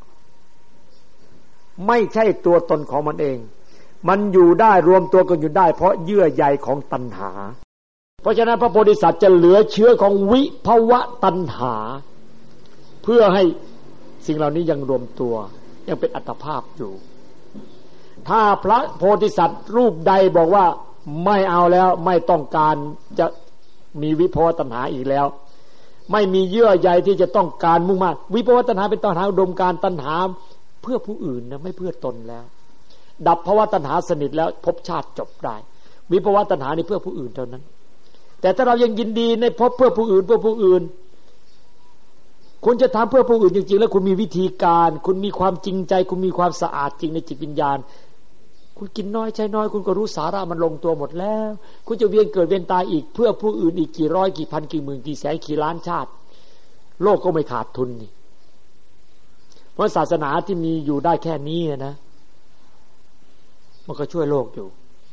ไม่ใช่ตัวตนของมันเองมันอยู่ได้รวมตัวกันอยู่ได้เพราะเยื่อใยของตัณหาเพราะฉะนั้นพระโพธิสัตว์จะเหลือเชื้อของวิภวะตัณหาเพื่อให้สิ่งเหล่านี้ยังรวมตัวยังเป็นอัตภาพอยู่ถ้าพระโพธิสัตว์รูปใดบอกว่าไม่เอาแล้วไม่ต้องการจะมีวิภวตัณหาอีกแล้วไม่มีเยื่อใยที่จะต้องการมุ่งมั่นวิภวตัณหาเป็นตัณหาอุดมการตัณหาเพื่อผู้อื่นนะไม่เพื่อตนแล้วดับภวตัณหาสนิทแล้วภพชาติจบได้วิภวตัณหานี่เพื่อผู้อื่นเท่านั้นแต่ถ้าเรายังยินดีในภพเพื่อผู้อื่นเพื่อผู้อื่นคุณจะทำเพื่อผู้อื่นจริงๆแล้วคุณมีวิธีการคุณมีความจริงใจคุณมีความสะอาดจริงในจิตวิญญาณคุณกินน้อยใช้น้อยคุณก็รู้สาระมันลงตัวหมดแล้วคุณจะเวียนเกิดเวียนตายอีกเพื่อผู้อื่นอีกกี่ร้อยกี่พันกี่หมื่นกี่แสนกี่ล้านชาติโลกก็ไม่ขาดทุนนี่เพราะศาสนาที่มีอยู่ได้แค่นี้นะมันก็ช่วยโลกอยู่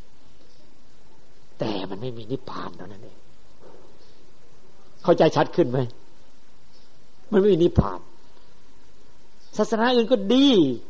แต่มันไม่มีนิพพานเท่านั้นเองเข้าใจชัดขึ้นไหมมันไม่มีนิพพานศาสนาอื่นก็ดี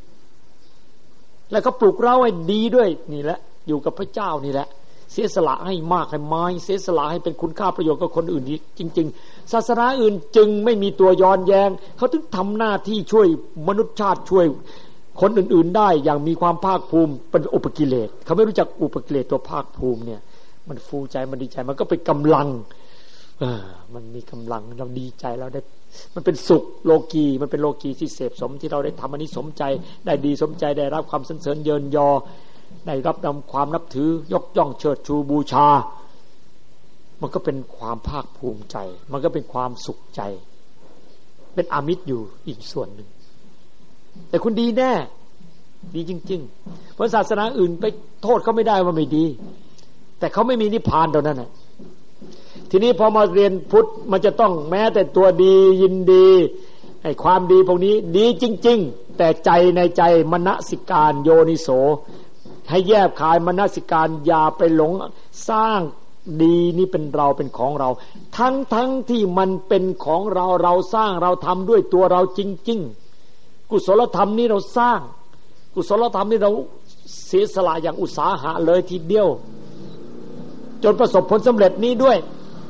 แล้วก็ปลุกเราให้ดีด้วยนี่แหละอยู่กับพระเจ้านี่แหละเสียสละให้มากให้น้อยเสียสละให้เป็นคุณค่าประโยชน์กับคนอื่นจริงๆศาสนาอื่นจึงไม่มีตัวย้อนแย้งเขาถึงทำหน้าที่ช่วยมนุษยชาติช่วยคนอื่นๆได้อย่างมีความภาคภูมิเป็นอุปกิเลสเขาไม่รู้จักอุปกิเลสตัวภาคภูมิเนี่ยมันฟูใจมันดีใจมันก็เป็นกำลังเออมันมีกำลังเราดีใจเราได้มันเป็นสุขโลกีมันเป็นโลกีที่เสพสมที่เราได้ทำอันนี้สมใจได้ดีสมใจได้รับความสรรเสริญเยินยอได้รับนำความนับถือยกย่องเชิดชูบูชามันก็เป็นความภาคภูมิใจมันก็เป็นความสุขใจเป็นอามิตรอยู่อีกส่วนหนึ่งแต่คุณดีแน่ดีจริงๆเพราะศาสนาอื่นไปโทษเขาไม่ได้ว่าไม่ดีแต่เขาไม่มีนิพพานเท่านั้นน่ะทีนี้พอมาเรียนพุทธมันจะต้องแม้แต่ตัวดียินดีไอ้ความดีพวกนี้ดีจริงๆแต่ใจในใจมนสิการโยนิโสให้แยบคายมนสิการอย่าไปหลงสร้างดีนี่เป็นเราเป็นของเราทั้งทั้งที่มันเป็นของเราเราสร้างเราทำด้วยตัวเราจริงๆกุศลธรรมนี้เราสร้างกุศลธรรมนี้เราเสียสละอย่างอุตสาหะเลยทีเดียวจนประสบผลสำเร็จนี้ด้วย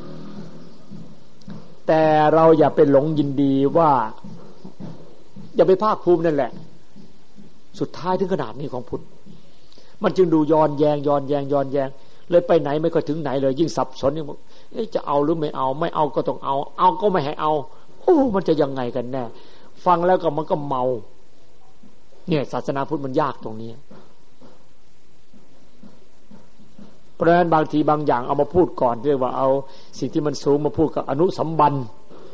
แต่เราอย่าไปหลงยินดีว่าอย่าไปภาคภูมินั่นแหละสุดท้ายถึงขนาดนี้ของพุทธมันจึงดูย้อนแยงย้อนแยงย้อนแยงเลยไปไหนไม่ค่อยถึงไหนเลยยิ่งสับสนยิ่งเอ๊ะจะเอาหรือไม่เอาไม่เอาก็ต้องเอาเอาก็ไม่ให้เอาโอ้มันจะยังไงกันแน่ฟังแล้วก็มันก็เมาเนี่ยศาสนาพุทธมันยากตรงนี้เพราะฉะนั้นบางทีบางอย่างเอามาพูดก่อนเรียกว่าเอาสิ่งที่มันสูงมาพูดกับอนุสัมบัน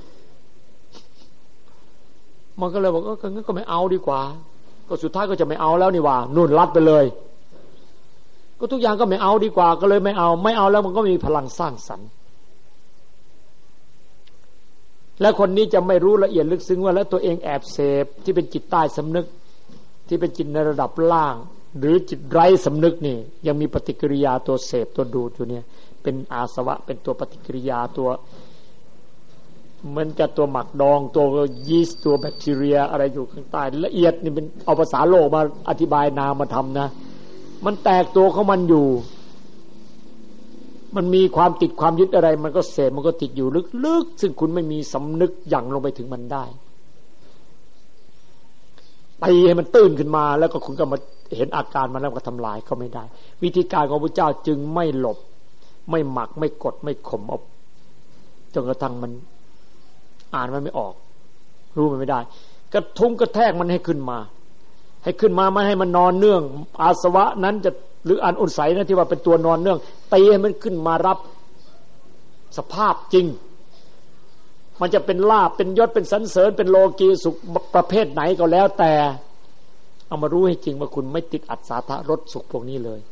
มันก็เลยบอกก็งั้นก็ไม่เอาดีกว่าก็สุดท้ายก็จะไม่เอาแล้วนี่ว่านู่นลัดไปเลยก็ทุกอย่างก็ไม่เอาดีกว่าก็เลยไม่เอาไม่เอาแล้วมันก็มีพลังสร้างสรรค์และคนนี้จะไม่รู้ละเอียดลึกซึ้งว่าแล้วตัวเองแอบเสพที่เป็นจิตใต้สำนึกที่เป็นจิตในระดับล่างหรือจิตไร้สำนึกนี่ยังมีปฏิกิริยาตัวเสพตัวดูดอยู่เนี่ยเป็นอาสวะเป็นตัวปฏิกิริยาตัวเหมือนกับตัวหมักดองตัวยีสต์ตัวแบคทีเรียอะไรอยู่ข้างใต้ละเอียดนี่เป็นเอาภาษาโลกมาอธิบายนามมาทำนะมันแตกตัวของมันอยู่มันมีความติดความยึดอะไรมันก็เสพมันก็ติดอยู่ลึกๆซึ่งคุณไม่มีสำนึกหยั่งลงไปถึงมันได้ไปให้มันตื่นขึ้นมาแล้วก็คุณก็มาเห็นอาการมันแล้วก็ทำลายก็ไม่ได้วิธีการของพระเจ้าจึงไม่หลบไม่หมักไม่กดไม่ข่มเอาจนกระทั่งมันอ่านมันไม่ออกรู้มันไม่ได้กระทุ้งกระแทกมันให้ขึ้นมาให้ขึ้นมาไม่ให้มันนอนเนื่องอาสวะนั้นจะหรืออันอุสัยนะที่ว่าเป็นตัวนอนเนื่องตีให้มันขึ้นมารับสภาพจริงมันจะเป็นลาภเป็นยศเป็นสรรเสริญเป็นโลกีสุขประเภทไหนก็แล้วแต่เอามารู้ให้จริงว่าคุณไม่ติดอัศทะรสสุขพวกนี้เลย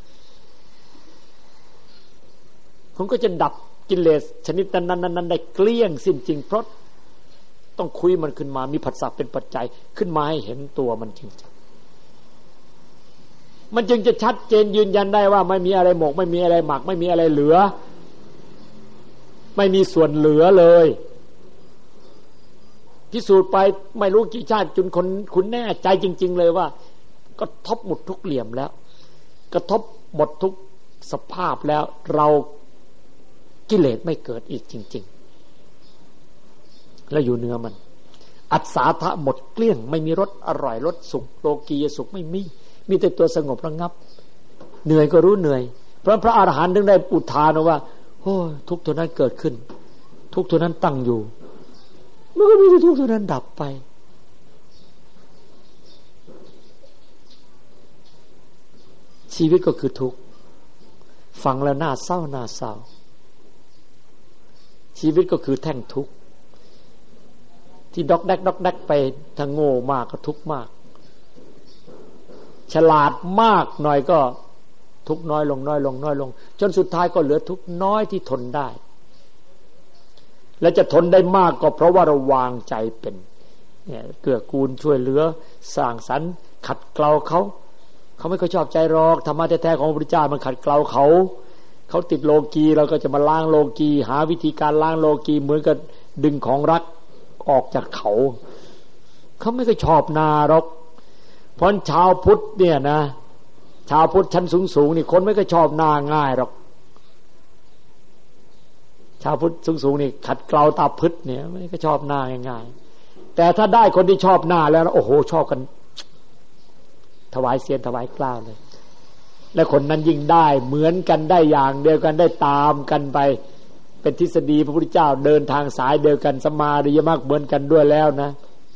คุณก็จะดับกิเลสชนิดนั้นๆได้เกลี้ยงสิ้นจริงเพราะต้องคุยมันขึ้นมามีผัสสะเป็นปัจจัยขึ้นมาให้เห็นตัวมันจริงๆมันจึงจะชัดเจนยืนยันได้ว่าไม่มีอะไรหมกไม่มีอะไรหมักไม่มีอะไรเหลือไม่มีส่วนเหลือเลยพิสูจน์ไปไม่รู้กี่ชาติจนคนคุณแน่ใจจริงๆเลยว่ากระทบหมดทุกเหลี่ยมแล้วกระทบหมดทุกสภาพแล้วเรากิเลสไม่เกิดอีกจริงๆแล้วอยู่เนื้อมันอัศทะหมดเกลี้ยงไม่มีรสอร่อยรสสุขโลกียสุขไม่มีมีแต่ตัวสงบระงับเหนื่อยก็รู้เหนื่อยเพราะพระอรหันต์ถึงได้อุทานว่าโอ้ทุกข์ตัวนั้นเกิดขึ้นทุกข์ตัวนั้นตั้งอยู่มันก็มีทุกข์ตัวนั้นดับไปชีวิตก็คือทุกข์ฟังแล้วน่าเศร้าน่าเศร้าชีวิตก็คือแท่งทุกข์ที่ดอกแดกดอกแดกไปถ้าโง่มากก็ทุกข์มากฉลาดมากหน่อยก็ทุกข์น้อยลงน้อยลงน้อยลงจนสุดท้ายก็เหลือทุกข์น้อยที่ทนได้และจะทนได้มากก็เพราะว่าเราวางใจเป็นเนี่ยเกื้อกูลช่วยเหลือสร้างสรรค์ขัดเกลาเขาเขาไม่ค่อยชอบใจหรอกธรรมะแท้ๆของพระพุทธเจ้ามันขัดเกลาเขาเขาติดโลกีเราก็จะมาล้างโลกีหาวิธีการล้างโลกีเหมือนกับดึงของรักออกจากเขาเขาไม่ค่อยชอบนาหรอกเพราะชาวพุทธเนี่ยนะชาวพุทธชั้นสูงๆนี่คนไม่ค่อยชอบนาง่ายหรอกชาวพุทธสูงๆนี่ขัดเกลาตาพึดเนี่ยไม่ก็ชอบหน้าง่ายๆแต่ถ้าได้คนที่ชอบหน้าแล้วโอ้โหชอบกันถวายเสียนถวายกล้าวเลยและคนนั้นยิ่งได้เหมือนกันได้อย่างเดียวกันได้ตามกันไปเป็นทฤษฎีพระพุทธเจ้าเดินทางสายเดียวกันสัมมาอริยมรรคเหมือนกันด้วยแล้วนะ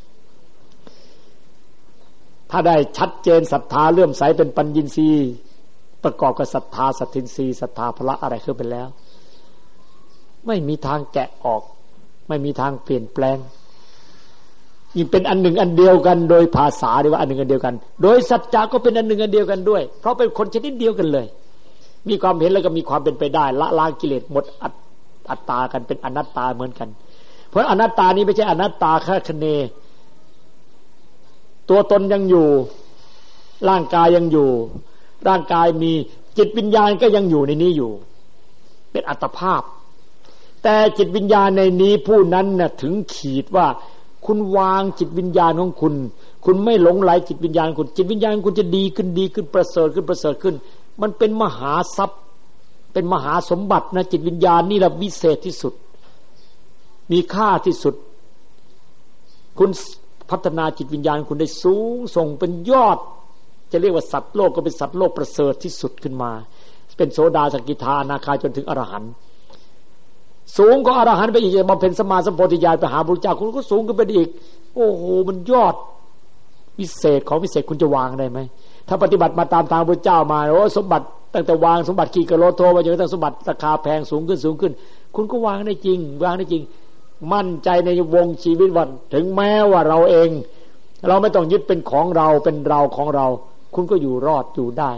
ถ้าได้ชัดเจนศรัทธาเลื่อมใสเป็นปัญญินทรีย์ประกอบกับศรัทธาสัตทินทรีย์ศรัทธาพละอะไรขึ้นไปแล้วไม่มีทางแกะออกไม่มีทางเปลี่ยนแปลงยิ่งเป็นอันหนึ่งอันเดียวกันโดยภาษาเรียกว่าอันหนึ่งอันเดียวกันโดยสัจจะก็เป็นอันหนึ่งอันเดียวกันด้วยเพราะเป็นคนชนิดเดียวกันเลยมีความเห็นแล้วก็มีความเป็นไปได้ละล้างกิเลสหมดอัตตากันเป็นอนัตตาเหมือนกันเพราะอนัตตานี้ไม่ใช่อนัตตาแค่คะเนตัวตนยังอยู่ร่างกายยังอยู่ร่างกายมีจิตวิญญาณก็ยังอยู่ในนี้อยู่เป็นอัตภาพแต่จิตวิญญาณในนี้ผู้นั้นน่ะถึงขีดว่าคุณวางจิตวิญญาณของคุณคุณไม่หลงไหลจิตวิญญาณคุณจิตวิญญาณคุณจะดีขึ้นดีขึ้นประเสริฐขึ้นประเสริฐขึ้นมันเป็นมหาทรัพย์เป็นมหาสมบัตินะจิตวิญญาณนี่แหละวิเศษที่สุดมีค่าที่สุดคุณพัฒนาจิตวิญญาณคุณได้สูงส่งเป็นยอดจะเรียกว่าสัตว์โลกก็เป็นสัตว์โลกประเสริฐที่สุดขึ้นมาเป็นโสดาสกิทาอนาคาจนถึงอรหันต์สูงก็อรหันต์ไปอีกบำเพ็ญสมาสัมโพธิญาณไปหาพระพุทธเจ้าคุณก็สูงขึ้นไปอีกโอ้โหมันยอดวิเศษของวิเศษคุณจะวางได้ไหมถ้าปฏิบัติมาตามทางพระพุทธเจ้ามาโอ้สมบัติตั้งแต่วางสมบัติกี่กิโลโทมาจนกระทั่งสมบัติราคาแพงสูงขึ้นสูงขึ้นคุณก็วางได้จริงวางได้จริงมั่นใจในวงชีวิตวันถึงแม้ว่าเราเองเราไม่ต้องยึดเป็นของเราเป็นเราของเราคุณก็อยู่รอดอยู่ได้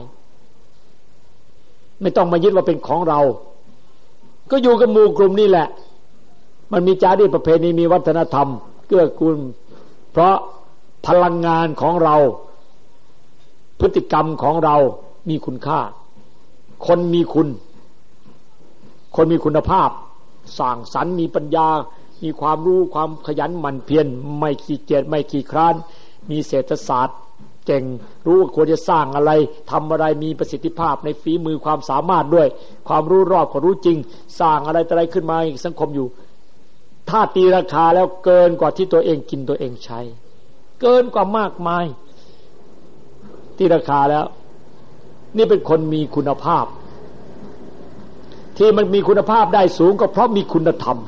ไม่ต้องมายึดว่าเป็นของเราก็อยู่กับหมู่กลุ่มนี่แหละมันมีจารีตประเพณีมีวัฒนธรรมเกื้อกูลเพราะพลังงานของเราพฤติกรรมของเรามีคุณค่าคนมีคุณคนมีคุณภาพสร้างสรรค์มีปัญญามีความรู้ความขยันหมั่นเพียรไม่ขี้เกียจไม่ขี้คร้านมีเศรษฐศาสตร์เก่งรู้ว่าควรจะสร้างอะไรทำอะไรมีประสิทธิภาพในฝีมือความสามารถด้วยความรู้รอบความรู้จริงสร้างอะไรอะไรขึ้นมาอีกสังคมอยู่ถ้าตีราคาแล้วเกินกว่าที่ตัวเองกินตัวเองใช้เกินกว่ามากมายตีราคาแล้วนี่เป็นคนมีคุณภาพที่มันมีคุณภาพได้สูงก็เพราะมีคุณธรรม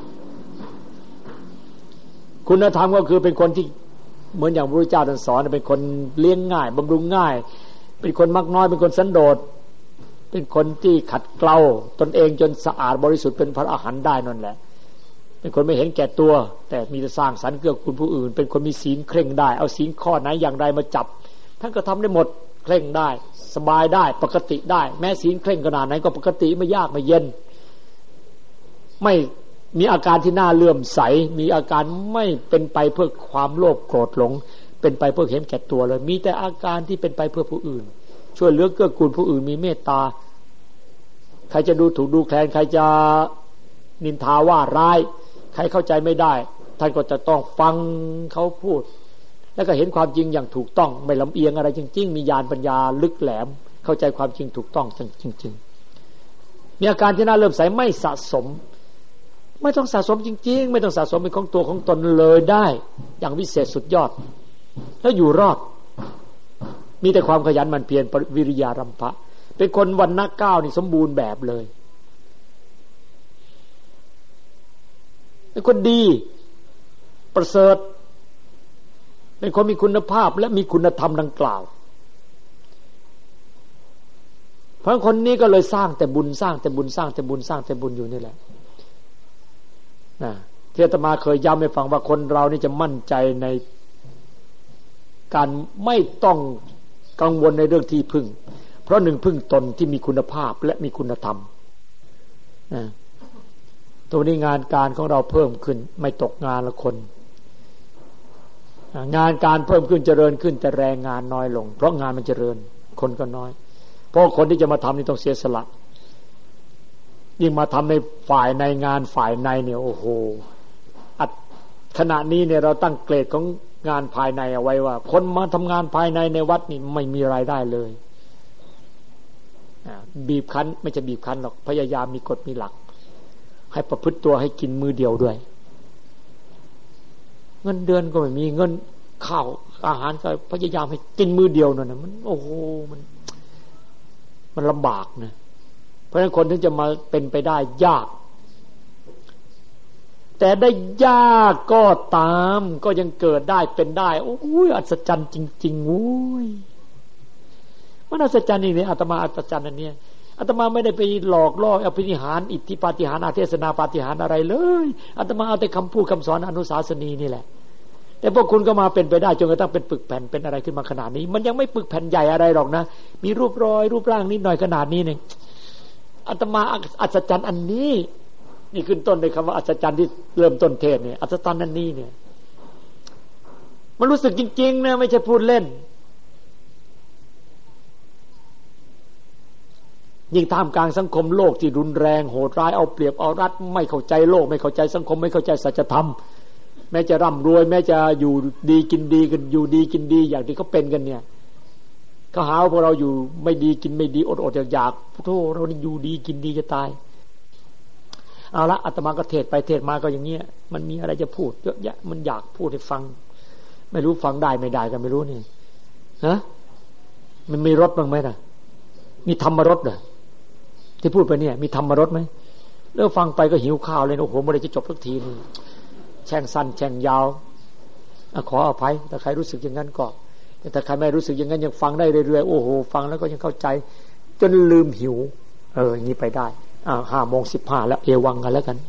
คุณธรรมก็คือเป็นคนที่เหมือนอย่างพระพุทธเจ้าท่านสอนเป็นคนเลี้ยงง่ายบำรุงง่ายเป็นคนมักน้อยเป็นคนสันโดษเป็นคนที่ขัดเกลาตนเองจนสะอาดบริสุทธิ์เป็นพระอรหันต์ได้นั่นแหละเป็นคนไม่เห็นแก่ตัวแต่มีแต่สร้างสรรค์เกื้อกูลผู้อื่นเป็นคนมีศีลเคร่งได้เอาศีลข้อไหนอย่างไรมาจับพท่านก็ทำได้หมดเคร่งได้สบายได้ปกติได้แม้ศีลเคร่งขนาดไหนก็ปกติไม่ยากไม่เย็นไม่มีอาการที่น่าเลื่อมใสมีอาการไม่เป็นไปเพื่อความโลภโกรธหลงเป็นไปเพื่อเห็นแก่ตัวเลยมีแต่อาการที่เป็นไปเพื่อผู้อื่นช่วยเหลือเกื้อกูลผู้อื่นมีเมตตาใครจะดูถูกดูแคลนใครจะนินทาว่าร้ายใครเข้าใจไม่ได้ท่านก็จะต้องฟังเขาพูดแล้วก็เห็นความจริงอย่างถูกต้องไม่ลำเอียงอะไรจริงๆมีญาณปัญญาลึกแหลมเข้าใจความจริงถูกต้องจริงๆมีอาการที่น่าเลื่อมใสไม่สะสมไม่ต้องสะสมจริงๆไม่ต้องสะสมเป็นของตัวของตนเลยได้อย่างวิเศษสุดยอดแล้วอยู่รอดมีแต่ความขยันหมั่นเพียรวิริยารัมภะเป็นคนวรรณะเก้านี่สมบูรณ์แบบเลยเป็นคนดีประเสริฐเป็นคนมีคุณภาพและมีคุณธรรมดังกล่าวเพราะคนนี้ก็เลยสร้างแต่บุญสร้างแต่บุญสร้างแต่บุญสร้างแต่บุญอยู่นี่แหละนะที่อาตมาเคยย้ำให้ฟังว่าคนเรานี่จะมั่นใจในการไม่ต้องกังวลในเรื่องที่พึ่งเพราะหนึ่งพึ่งตนที่มีคุณภาพและมีคุณธรรมนะตัวนี้งานการของเราเพิ่มขึ้นไม่ตกงานละคนงานการเพิ่มขึ้นเจริญขึ้นแต่แรงงานน้อยลงเพราะงานมันเจริญคนก็น้อยเพราะคนที่จะมาทำนี่ต้องเสียสละยิ่งมาทำในฝ่ายในงานฝ่ายในเนี่ยโอ้โหอัดขณะนี้เนี่ยเราตั้งเกรดของงานภายในเอาไว้ว่าคนมาทำงานภายในในวัดนี่ไม่มีรายได้เลยบีบคั้นไม่จะบีบคั้นหรอกพยายามมีกฎมีหลักให้ประพฤติตัวให้กินมือเดียวด้วยเงินเดือนก็ไม่มีเงินข้าวอาหารก็พยายามให้กินมือเดียวนั่นนะมันโอ้โหมันมันลำบากนะเพราะฉะนั้นคนถึงจะมาเป็นไปได้ยากแต่ได้ยากก็ตามก็ยังเกิดได้เป็นได้โอ้ยอัศจรรย์จริงๆโอ้ยมันอัศจรรย์นี่เนี่ยอาตมาอัศจรรย์อันเนี้ยอาตมาไม่ได้ไปหลอกล่ออภินิหารอิทธิปาฏิหาริย์อาเทศนาปาฏิหาริย์อะไรเลยอาตมาเอาแต่คำพูดคำสอนอนุสาสนีนี่แหละแต่พวกคุณก็มาเป็นไปได้จนกระทั่งเป็นปึกแผ่นเป็นอะไรขึ้นมาขนาดนี้มันยังไม่ปึกแผ่นใหญ่อะไรหรอกนะมีรูปรอยรูปร่างนิดหน่อยขนาดนี้เนี่ยอาตมาอัศจรรย์อันนี้นี่ขึ้นต้นในคำว่าอัศจรรย์ที่เริ่มต้นเทศเนี่ยอัศจรรย์อันนี้เนี่ยมันรู้สึกจริงๆนะไม่ใช่พูดเล่นยิ่งท่ามกลางสังคมโลกที่รุนแรงโหดร้ายเอาเปรียบเอารัดไม่เข้าใจโลกไม่เข้าใจสังคมไม่เข้าใจสัจธรรมแม้จะร่ำรวยแม้จะอยู่ดีกินดีกันอยู่ดีกินดีอย่างที่เขาเป็นกันเนี่ยเขาหาว่าพวกเราอยู่ไม่ดีกินไม่ดีอดอดอยากๆพุทโธเรานี่อยู่ดีกินดีจะตายเอาละอาตมาก็เทศไปเทศมาก็อย่างเงี้ยมันมีอะไรจะพูดเยอะแยะมันอยากพูดให้ฟังไม่รู้ฟังได้ไม่ได้กันไม่รู้นี่ฮะมันมีรสบ้างไหมน่ะมีธรรมรสเหรอที่พูดไปเนี่ยมีธรรมรสไหมแล้วฟังไปก็หิวข้าวเลยโอ้โหเมื่อไรจะจบสักทีนึงแช่งสั้นแช่งยาวขออภัยถ้าใครรู้สึกอย่างนั้นก็แต่ถ้าใครไม่รู้สึกอย่างนั้นยังฟังได้เรื่อยๆโอ้โหฟังแล้วก็ยังเข้าใจจนลืมหิวเอออย่างนี้ไปได้อ่าห้าโมงสิบห้าแล้วเอวังกันแล้วกัน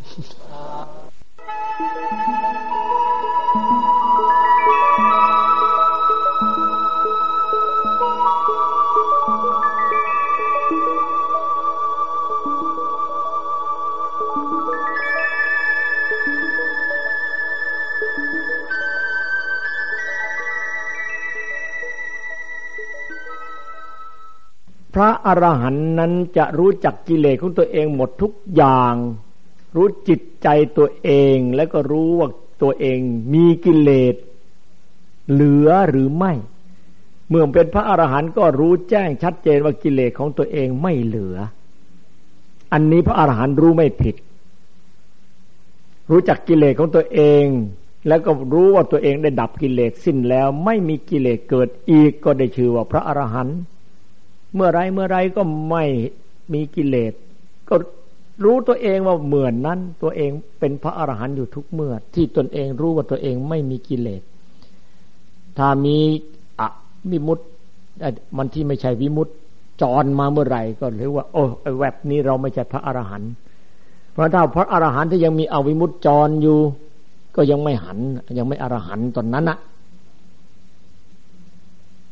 พระอรหันต์นั้นจะรู้จักกิเลสของตัวเองหมดทุกอย่างรู้จิตใจตัวเองแล้วก็รู้ว่าตัวเองมีกิเลสเหลือหรือไม่เมื่อเป็นพระอรหันต์ก็รู้แจ้งชัดเจนว่ากิเลสของตัวเองไม่เหลืออันนี้พระอรหันต์รู้ไม่ผิดรู้จักกิเลสของตัวเองแล้วก็รู้ว่าตัวเองได้ดับกิเลสสิ้นแล้วไม่มีกิเลสเกิดอีกก็ได้ชื่อว่าพระอรหันต์เมื่อไรเมื่อไรก็ไม่มีกิเลสก็รู้ตัวเองว่าเหมือนนั้นตัวเองเป็นพระอรหันต์อยู่ทุกเมื่อที่ตนเองรู้ว่าตัวเองไม่มีกิเลสถ้ามีอะวิมุตติมันที่ไม่ใช่วิมุตติจรมาเมื่อไหร่ก็เรียกว่าโอ้ไอ้แวบนี้เราไม่ใช่พระอรหันต์เพราะถ้าพระอรหันต์ที่ยังมีอวิมุตติจรอยู่ก็ยังไม่หันยังไม่อรหันต์ตอนนั้นน่ะ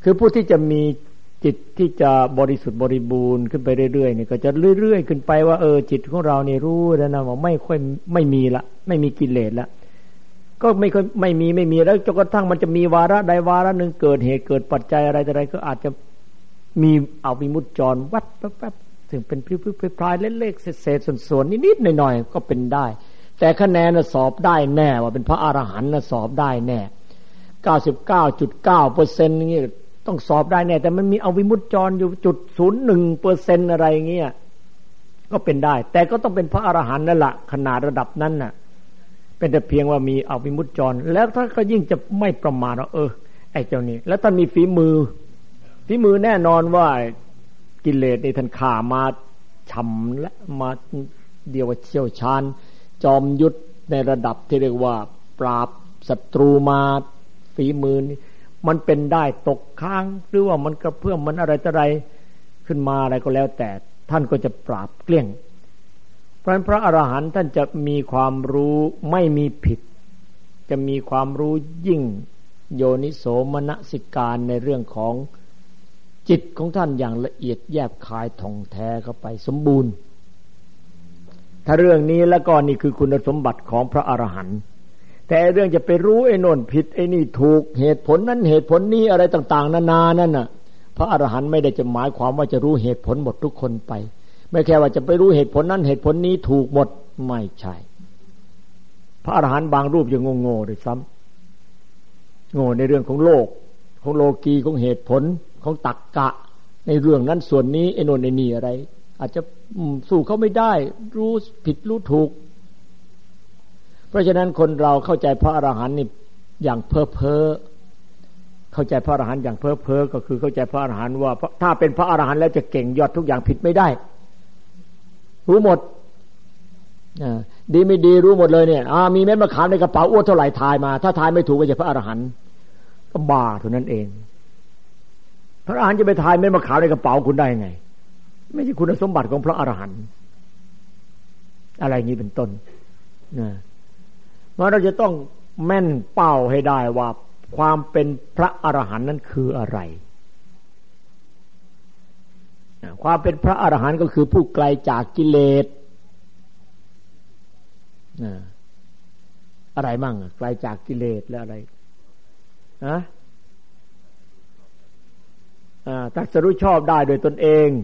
คือผู้ที่จะมีจิตที่จะบริสุทธิ์บริบูรณ์ขึ้นไปเรื่อยๆนี่ก็จะเรื่อยๆขึ้นไปว่าเออจิตของเรานี่รู้แล้วนะว่าไม่ค่อยไม่มีละไม่มีกิเลสละก็ไม่ค่อยไม่มีไม่มีแล้วจนกระทั่งมันจะมีวาระใดวาระหนึ่งเกิดเหตุเกิดปัจจัยอะไรอะไรก็อาจจะมีเอาวิมุตติจรวัดแป๊บๆถึงเป็นพริ้วๆพลายๆเล็กๆเศษๆส่วนๆนิดๆหน่อยๆก็เป็นได้แต่คะแนนน่ะสอบได้แน่ว่าเป็นพระอรหันต์น่ะสอบได้แน่ เก้าสิบเก้าจุดเก้าเปอร์เซ็นต์ นี่ต้องสอบได้แน่แต่มันมีเอาวิมุตติจรอยู่ ศูนย์จุดศูนย์หนึ่งเปอร์เซ็นต์ อะไรเงี้ยก็เป็นได้แต่ก็ต้องเป็นพระอรหันต์นั่นแหละขนาดระดับนั้นน่ะเป็นแต่เพียงว่ามีเอาวิมุตติจรแล้วถ้าก็ยิ่งจะไม่ประมาทว่าเออไอ้เจ้านี่แล้วท่านมีฝีมือฝีมือแน่นอนว่ากิเลสนี่ท่านฆ่ามาฉ่ำและมาเดียวว่าเชี่ยวชาญจอมยุทธในระดับที่เรียกว่าปราบศัตรูมาฝีมือนี่มันเป็นได้ตกค้างหรือว่ามันกระเพื่อมมันอะไรต่ออะไรขึ้นมาอะไรก็แล้วแต่ท่านก็จะปราบเกลี้ยงเพราะฉะนั้นพระอรหันต์ท่านจะมีความรู้ไม่มีผิดจะมีความรู้ยิ่งโยนิโสมนสิการในเรื่องของจิตของท่านอย่างละเอียดแยบคายท่องแท้เข้าไปสมบูรณ์ถ้าเรื่องนี้แล้วก็นี่คือคุณสมบัติของพระอรหันต์แต่เรื่องจะไปรู้ไอ้โน่นผิดไอ้นี่ถูกเหตุผลนั้นเหตุผลนี้อะไรต่างๆนานานั่นน่ะพระอรหันต์ไม่ได้จะหมายความว่าจะรู้เหตุผลหมดทุกคนไปไม่แค่ว่าจะไปรู้เหตุผลนั้นเหตุผลนี้ถูกหมดไม่ใช่พระอรหันต์บางรูปยังโง่ๆด้วยซ้ำโง่ในเรื่องของโลกของโลกีของเหตุผลของตรรกะในเรื่องนั้นส่วนนี้ไอ้โน่นไอ้นี่อะไรอาจจะสู้เขาไม่ได้รู้ผิดรู้ถูกเพราะฉะนั้นคนเราเข้าใจพระอรหันต์นี่อย่างเพ้อเพ้อเข้าใจพระอรหันต์อย่างเพ้อเพ้อก็คือเข้าใจพระอรหันต์ว่าถ้าเป็นพระอรหันต์แล้วจะเก่งยอดทุกอย่างผิดไม่ได้รู้หมดดีไม่ดีรู้หมดเลยเนี่ยมีเม็ดมะขามในกระเป๋าอ้วนเท่าไหร่ทายมาถ้าทายไม่ถูกก็จะพระอรหันต์ก็บ้าเท่านั้นเองพระอรหันต์จะไปทายเม็ดมะขามในกระเป๋าคุณได้ไงไม่ใช่คุณสมบัติของพระอรหันต์อะไรนี้เป็นต้นนะเพราะเราจะต้องแม่นเป้าให้ได้ว่าความเป็นพระอรหันต์นั้นคืออะไรความเป็นพระอรหันต์ก็คือผู้ไกลจากกิเลสอะไรมั่งไกลจากกิเลสแล้วอะไรนะตรัสรู้ชอบได้โดยตนเอง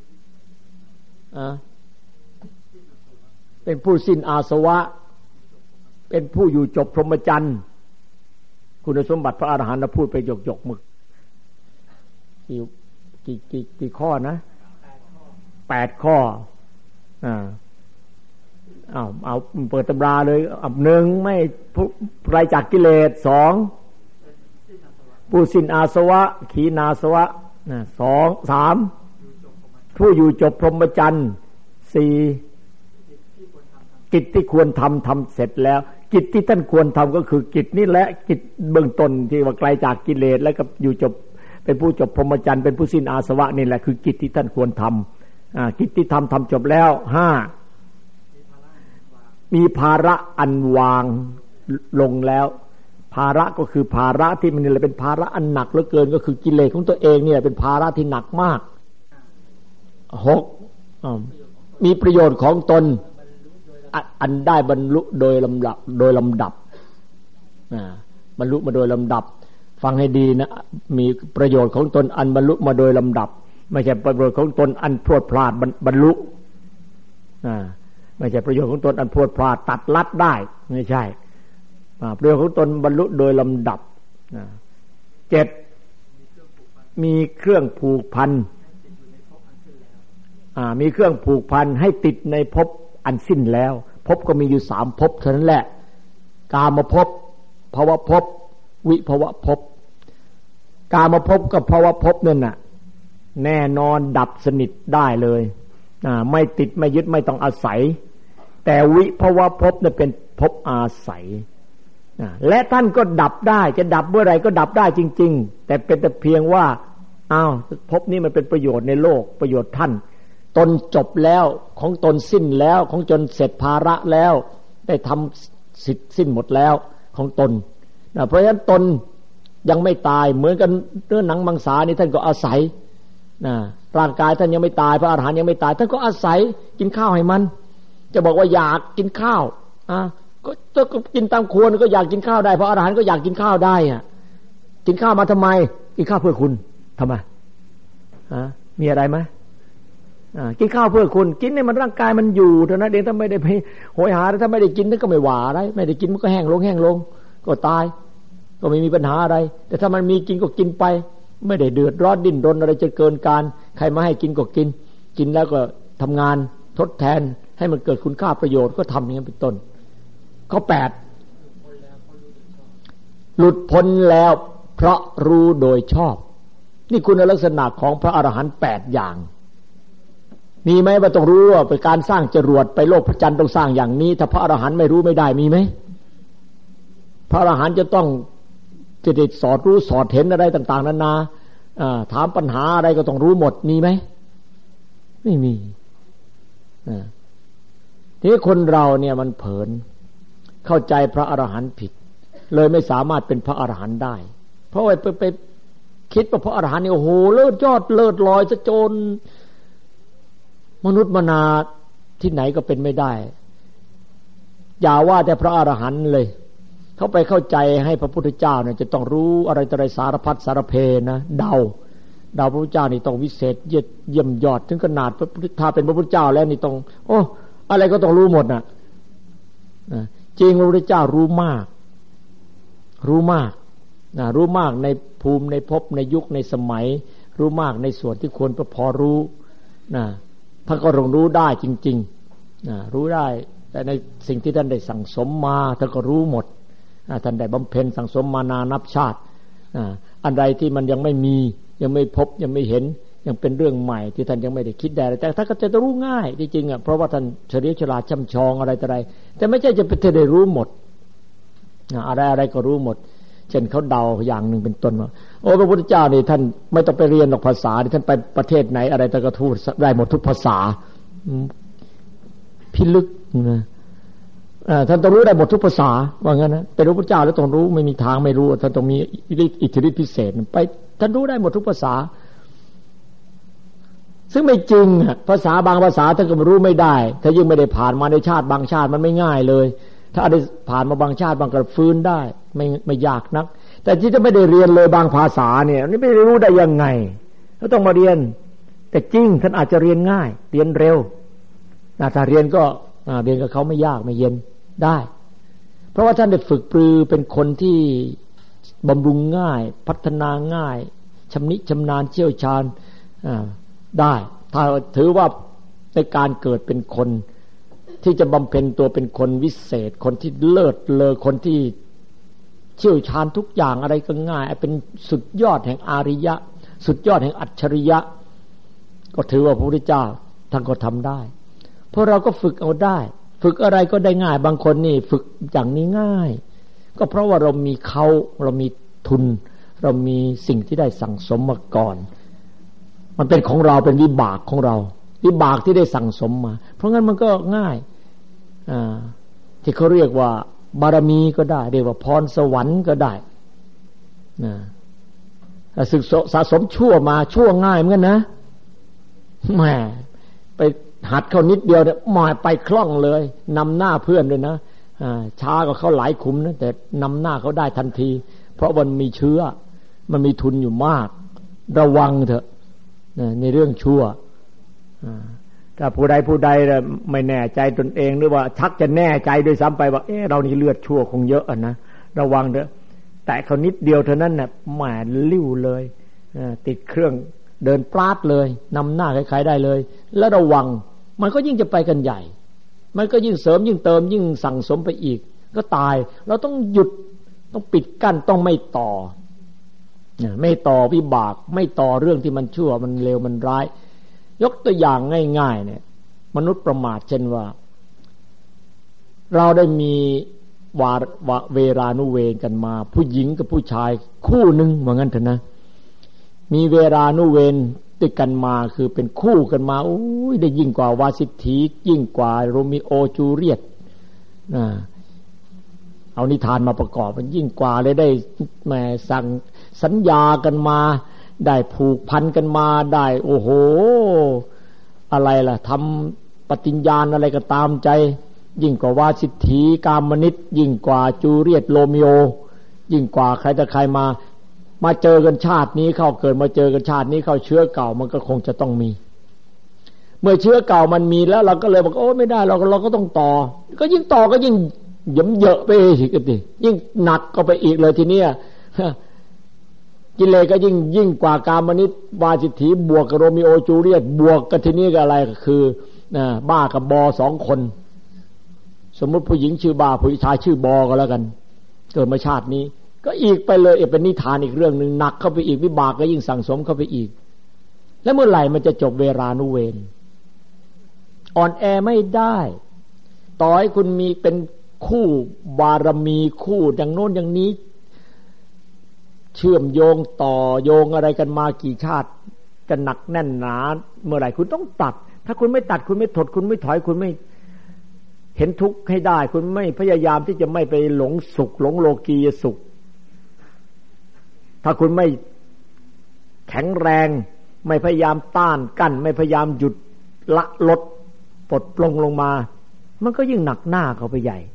เป็นผู้สิ้นอาสวะเป็นผู้อยู่จบพรหมจรรย์คุณสมบัติพระอรหันต์เราพูดไปหยกหยกมึกกี่กี่กี่กี่ข้อนะแปดข้ออ่าเอาเอาเปิดตำราเลยอันหนึ่งไม่ผู้ไกลจากกิเลสสองผู้สิ้นอาสวะขีณาสวะนะสองสามผู้อยู่จบพรหมจรรย์สี่กิจที่ควรทำทำเสร็จแล้วกิจที่ท่านควรทำก็คือกิจนี่แหละกิจเบื้องต้นที่ว่าไกลจากกิเลสแล้วก็อยู่จบเป็นผู้จบพรหมจรรย์เป็นผู้สิ้นอาสวะนี่แหละคือกิจที่ท่านควรทำอ่ากิจที่ทำทำจบแล้วห้ามีภาระอันวางลงแล้วภาระก็คือภาระที่มันนี่แหละเป็นภาระอันหนักเหลือเกินก็คือกิเลสของตัวเองเนี่ยเป็นภาระที่หนักมากหกมีประโยชน์ของตนอันได้บรรลุโดยลำดับโดยลำดับบรรลุมาโดยลำดับฟังให้ดีนะมีประโยชน์ของตนอันบรรลุมาโดยลำดับไม่ใช่ประโยชน์ของตนอันพรวดพลาดบรรลุไม่ใช่ประโยชน์ของตนอันพรวดพลาดตัดลัดได้ไม่ใช่ประโยชน์ของตนบรรลุโดยลำดับเจ็ดมีเครื่องผูกพันมีเครื่องผูกพันให้ติดในภพอันสิ้นแล้วภพก็มีอยู่สามภพเท่านั้นแหละกามภพภวภพวิภวภพกามภพกับภวภพนั่นน่ะแน่นอนดับสนิทได้เลยไม่ติดไม่ยึดไม่ต้องอาศัยแต่วิภวภพเนี่ยเป็นภพอาศัยและท่านก็ดับได้จะดับเมื่อไรก็ดับได้จริงๆแต่เป็นแต่เพียงว่าอ้าวภพนี้มันเป็นประโยชน์ในโลกประโยชน์ท่านตนจบแล้วของตนสิ้นแล้วของจนเสร็จภาระแล้วได้ทำสิทธิ์สิ้นหมดแล้วของตนนะเพราะฉะนั้นตนยังไม่ตายเหมือนกันเนื้อหนังมังสานี่ท่านก็อาศัยนะร่างกายท่านยังไม่ตายพระอรหันต์ยังไม่ตายท่านก็อาศัยกินข้าวให้มันจะบอกว่าอยากกินข้าวอ่ะก็ก็กินตามควรก็อยากกินข้าวได้พระอรหันต์ก็อยากกินข้าวได้อ่ะกินข้าวมาทำไมกินข้าวเพื่อคุณทำไมอ่ะมีอะไรไหมอ่ากินข้าวเพื่อคุณกินให้มันร่างกายมันอยู่เท่านั้นเองถ้าไม่ได้ไปโหยหาถ้าไม่ได้กินท่านก็ไม่หวาอะไรไม่ได้กินมันก็แห้งลงแห้งลงก็ตายก็ไม่มีปัญหาอะไรแต่ถ้ามันมีกินก็กินไปไม่ได้เดือดร้อนดิ้นรนอะไรจะเกินการใครมาให้กินก็กินกินแล้วก็ทำงานทดแทนให้มันเกิดคุณค่าประโยชน์ก็ทำอย่างนี้เป็นต้นข้อแปดหลุดพ้นแล้วเพราะรู้โดยชอบนี่คุณลักษณะของพระอรหันต์แปดอย่างมีไหมว่าต้องรู้ว่าเป็นการสร้างจรวดไปโลกพระจันทร์ต้องสร้างอย่างนี้ถ้าพระอรหันต์ไม่รู้ไม่ได้มีไหมพระอรหันต์จะต้องจะได้สอดรู้สอดเห็นอะไรต่างๆนานาถามปัญหาอะไรก็ต้องรู้หมดมีไหมไม่มีทีนี้คนเราเนี่ยมันเผลอเข้าใจพระอรหันต์ผิดเลยไม่สามารถเป็นพระอรหันต์ได้เพราะว่าไปไปคิดว่าพระอรหันต์นี่โอ้โหเลิศยอดเลิศลอยจะโจรมนุษย์มนาที่ไหนก็เป็นไม่ได้อย่าว่าแต่พระอรหันต์เลยเขาไปเข้าใจให้พระพุทธเจ้าเนี่ยจะต้องรู้อะไรต่ออะไรสารพัดสารเพนะเดาเดาพระพุทธเจ้านี่ต้องวิเศษเยี่ยมยอดถึงขนาดถ้าเป็นพระพุทธเจ้าแล้วนี่ต้องโอ้อะไรก็ต้องรู้หมดน่ะจริงพระพุทธเจ้ารู้มากรู้มากนะรู้มากในภูมิในภพในยุคในสมัยรู้มากในส่วนที่ควรพอรู้นะท่านก็ลงรู้ได้จริงๆนะรู้ได้แต่ในสิ่งที่ท่านได้สั่งสมมาท่านก็รู้หมดท่านได้บำเพ็ญสั่งสมมานานับชาติอันใดที่มันยังไม่มียังไม่พบยังไม่เห็นยังเป็นเรื่องใหม่ที่ท่านยังไม่ได้คิดได้แต่ท่านก็จะรู้ง่ายจริงๆอ่ะเพราะว่าท่านเฉลียวฉลาดช่ำชองอะไรต่ออะไรแต่ไม่ใช่จะเป็นได้รู้หมดอะไรอะไรก็รู้หมดเช่นเขาเดาอย่างหนึ่งเป็นต้นว่าโอ้พระพุทธเจ้านี่ท่านไม่ต้องไปเรียนหรอกภาษาท่านไปประเทศไหนอะไรท่านก็พูดได้หมดทุกภาษาพิลึกนะท่านต้องรู้ได้หมดทุกภาษาว่างั้นนะเป็นพระพุทธเจ้าแล้วต้องรู้ไม่มีทางไม่รู้ท่านต้องมีอิทธิฤทธิพิเศษไปท่านรู้ได้หมดทุกภาษาซึ่งไม่จริงภาษาบางภาษาท่านก็รู้ไม่ได้ถ้ายิ่งไม่ได้ผ่านมาในชาติบางชาติมันไม่ง่ายเลยถ้าได้ผ่านมาบางชาติบางก็ฟื้นได้ไม่ไม่ยากนักแต่ที่จะไม่ได้เรียนเลยบางภาษาเนี่ยนี่ไม่รู้ได้ยังไงก็ต้องมาเรียนแต่จริงท่านอาจจะเรียนง่ายเรียนเร็วถ้าเรียนก็เรียนกับเขาไม่ยากไม่เย็นได้เพราะว่าท่านได้ฝึกปรือเป็นคนที่บำรุงง่ายพัฒนาง่ายชำนิชำนาญเชี่ยวชาญได้ถ้าถือว่าในการเกิดเป็นคนที่จะบำเพ็ญตัวเป็นคนวิเศษคนที่เลิศเลอคนที่เชี่ยวชาญทุกอย่างอะไรก็ง่ายเป็นสุดยอดแห่งอาริยะสุดยอดแห่งอัจฉริยะก็ถือว่าพระพุทธเจ้าท่านก็ทำได้เพราะเราก็ฝึกเอาได้ฝึกอะไรก็ได้ง่ายบางคนนี่ฝึกอย่างนี้ง่ายก็เพราะว่าเรามีเขาเรามีทุนเรามีสิ่งที่ได้สั่งสมมาก่อนมันเป็นของเราเป็นวิบากของเราวิบากที่ได้สั่งสมมาเพราะงั้นมันก็ง่ายอ่าที่เขาเรียกว่าบารมีก็ได้เรียกว่าพรสวรรค์ก็ได้นะศึกษาสะสมชั่วมาชั่วง่ายเหมือนกันนะแหมไปหัดเข้านิดเดียวเนี่ยมาไปคล่องเลยนำหน้าเพื่อนเลยนะอ่าช้าก็เขาหลายขุมนะแต่นำหน้าเขาได้ทันทีเพราะมันมีเชื้อมันมีทุนอยู่มากระวังเถอะในเรื่องชั่วถ้าผู้ใดผู้ใดไม่แน่ใจตนเองหรือว่าชักจะแน่ใจโดยซ้ำไปว่าเออเรานี่เลือดชั่วคงเยอะนะระวังเถอะแต่เขานิดเดียวเท่านั้นน่ะแหมลิ้วเลยติดเครื่องเดินปราดเลยนำหน้าใครๆได้เลยแล้วระวังมันก็ยิ่งจะไปกันใหญ่มันก็ยิ่งเสริมยิ่งเติมยิ่งสั่งสมไปอีกก็ตายเราต้องหยุดต้องปิดกั้นต้องไม่ต่อไม่ต่อวิบากไม่ต่อเรื่องที่มันชั่วมันเลวมันร้ายยกตัวอย่างง่ายๆเนี่ยมนุษย์ประมาทเช่นว่าเราได้มีวาเวรานุเวรกันมาผู้หญิงกับผู้ชายคู่หนึ่งว่างั้นเถอะนะมีเวรานุเวรติดกันมาคือเป็นคู่กันมาโอ้ยได้ยิ่งกว่าวาสิทธียิ่งกว่าโรมิโอจูเลียตนะเอานิทานมาประกอบมันยิ่งกว่าเลยได้แหมสั่งสัญญากันมาได้ผูกพันกันมาได้โอ้โหอะไรล่ะทำปฏิญญาณอะไรก็ตามใจยิ่งกว่าวาสิทธีกามนิตยิ่งกว่าจูเลียตโรมิโอยิ่งกว่าใครแต่ใครมามาเจอกันชาตินี้เข้าเกิดมาเจอกันชาตินี้เข้าเชื้อเก่ามันก็คงจะต้องมีเมื่อเชื้อเก่ามันมีแล้วเราก็เลยบอกโอ้ไม่ได้เราเราก็ต้องต่อก็ยิ่งต่อก็ยิ่งเยิ่มเยอะไปอีกทียิ่งหนักก็ไปอีกเลยทีเนี้ยกิเลสก็ยิ่งยิ่งกว่ากามนิตวาสิทธีบวกกับโรมิโอจูเลียตบวกกันทีนี้ก็อะไรก็คือนะบ้ากับบอสองคนสมมติผู้หญิงชื่อบ้าผู้ชายชื่อบอก็แล้วกันเกิดมาชาตินี้ก็อีกไปเลยเป็นนิทานอีกเรื่องนึงหนักเข้าไปอีกวิบากก็ยิ่งสั่งสมเข้าไปอีกแล้วเมื่อไหร่มันจะจบเวรานุเวรอ่อนแอไม่ได้ต่อให้คุณมีเป็นคู่บารมีคู่อย่างโน้นอย่างนี้เชื่อมโยงต่อโยงอะไรกันมากี่ชาติจะหนักแน่นหนาเมื่อไหร่คุณต้องตัดถ้าคุณไม่ตัดคุณไม่ถดคุณไม่ถอยคุณไม่เห็นทุกข์ให้ได้คุณไม่พยายามที่จะไม่ไปหลงสุขหลงโลกียสุขถ้าคุณไม่แข็งแรงไม่พยายามต้านกั้นไม่พยายามหยุดละลดปลดปลงลงมามันก็ยิ่งหนักหน้าเข้าไปใหญ่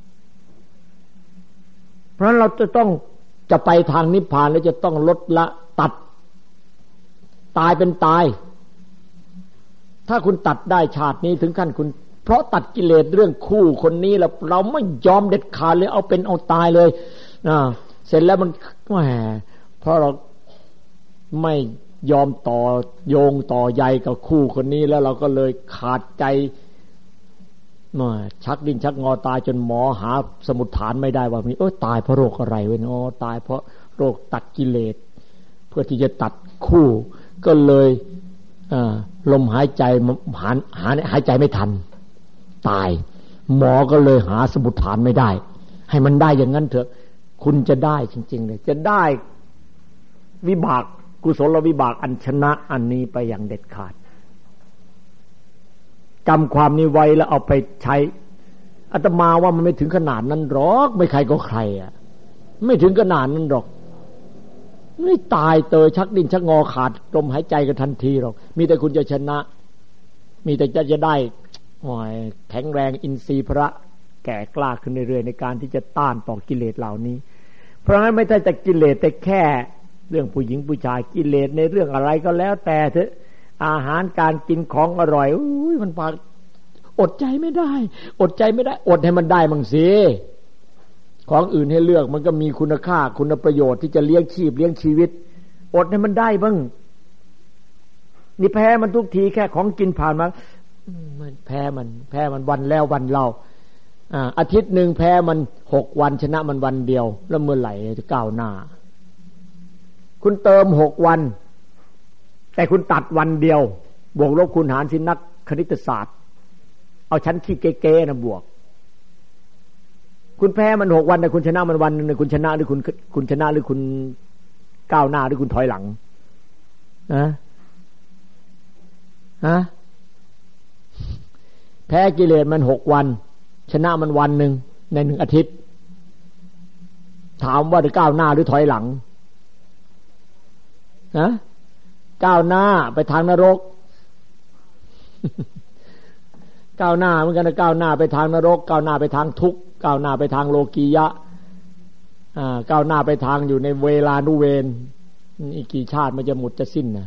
เพราะฉะนั้นเราจะต้องจะไปทางนิพพานแล้วจะต้องลดละตัดตายเป็นตายถ้าคุณตัดได้ชาตินี้ถึงขั้นคุณเพราะตัดกิเลสเรื่องคู่คนนี้แล้วเราไม่ยอมเด็ดขาดเลยเอาเป็นเอาตายเลยอ่าเสร็จแล้วมันแหมเพราะเราไม่ยอมต่อโยงต่อใยกับคู่คนนี้แล้วเราก็เลยขาดใจมาชักดิ้นชักงอตายจนหมอหาสมุฏฐานไม่ได้ว่ามีเออตายเพราะโรคอะไรเว้ยอ๋อตายเพราะโรคตัดกิเลสเพื่อที่จะตัดคู่ก็เลยอ่าลมหายใจหาหาหายใจไม่ทันตายหมอก็เลยหาสมุฏฐานไม่ได้ให้มันได้อย่างนั้นเถอะคุณจะได้จริงๆเลยจะได้วิบากกุศลวิบากอันชนะอันนี้ไปอย่างเด็ดขาดจำความนี้ไว้แล้วเอาไปใช้อาตมาว่ามันไม่ถึงขนาดนั้นหรอกไม่ใครก็ใครอ่ะไม่ถึงขนาดนั้นหรอกไม่ตายเตยชักดิ้นชักงอขาดลมหายใจกันทันทีหรอกมีแต่คุณจะชนะมีแต่จะจะได้โอ้ยแข็งแรงอินทรีย์พระแก่กล้าขึ้นเรื่อยๆในการที่จะต้านต่อกิเลสเหล่านี้เพราะงั้นไม่ใช่แต่กิเลสแต่แค่เรื่องผู้หญิงผู้ชายกิเลสในเรื่องอะไรก็แล้วแต่เถอะอาหารการกินของอร่อยอุ้ยมันพาอดใจไม่ได้อดใจไม่ได้อดให้มันได้มั่งสิของอื่นให้เลือกมันก็มีคุณค่าคุณประโยชน์ที่จะเลี้ยงชีพเลี้ยงชีวิตอดให้มันได้บ้างนี่แพ้มันทุกทีแค่ของกินผ่านมามันแพ้มันแพ้มันวันแล้ววันเล่าอ่าอาทิตย์นึงแพ้มันหกวันชนะมันวันเดียวแล้วเมื่อไหร่จะก้าวหน้าคุณเติมหกวันแต่คุณตัดวันเดียวบวกลบคูณหารสินักคณิตศาสตร์เอาชั้นขี้เก๊ๆนะบวกคุณแพ้มันหกวันแต่คุณชนะมันวันนึงคุณชนะหรือคุณคุณชนะหรือคุณก้าวหน้าหรือคุณถอยหลังนะฮะแพ้กิเลสมันหกวันชนะมันวันหนึ่งในหนึ่งอาทิตย์ถามว่าจะก้าวหน้าหรือถอยหลังนะก้าวหน้าไปทางนรกก้าวหน้าเหมือนกันนะก้าวหน้าไปทางนรกก้าวหน้าไปทางทุกข์ก้าวหน้าไปทางโลกียะอ่าก้าวหน้าไปทางอยู่ในเวลานุเวรอีกกี่ชาติมันจะหมดจะสิ้นนะ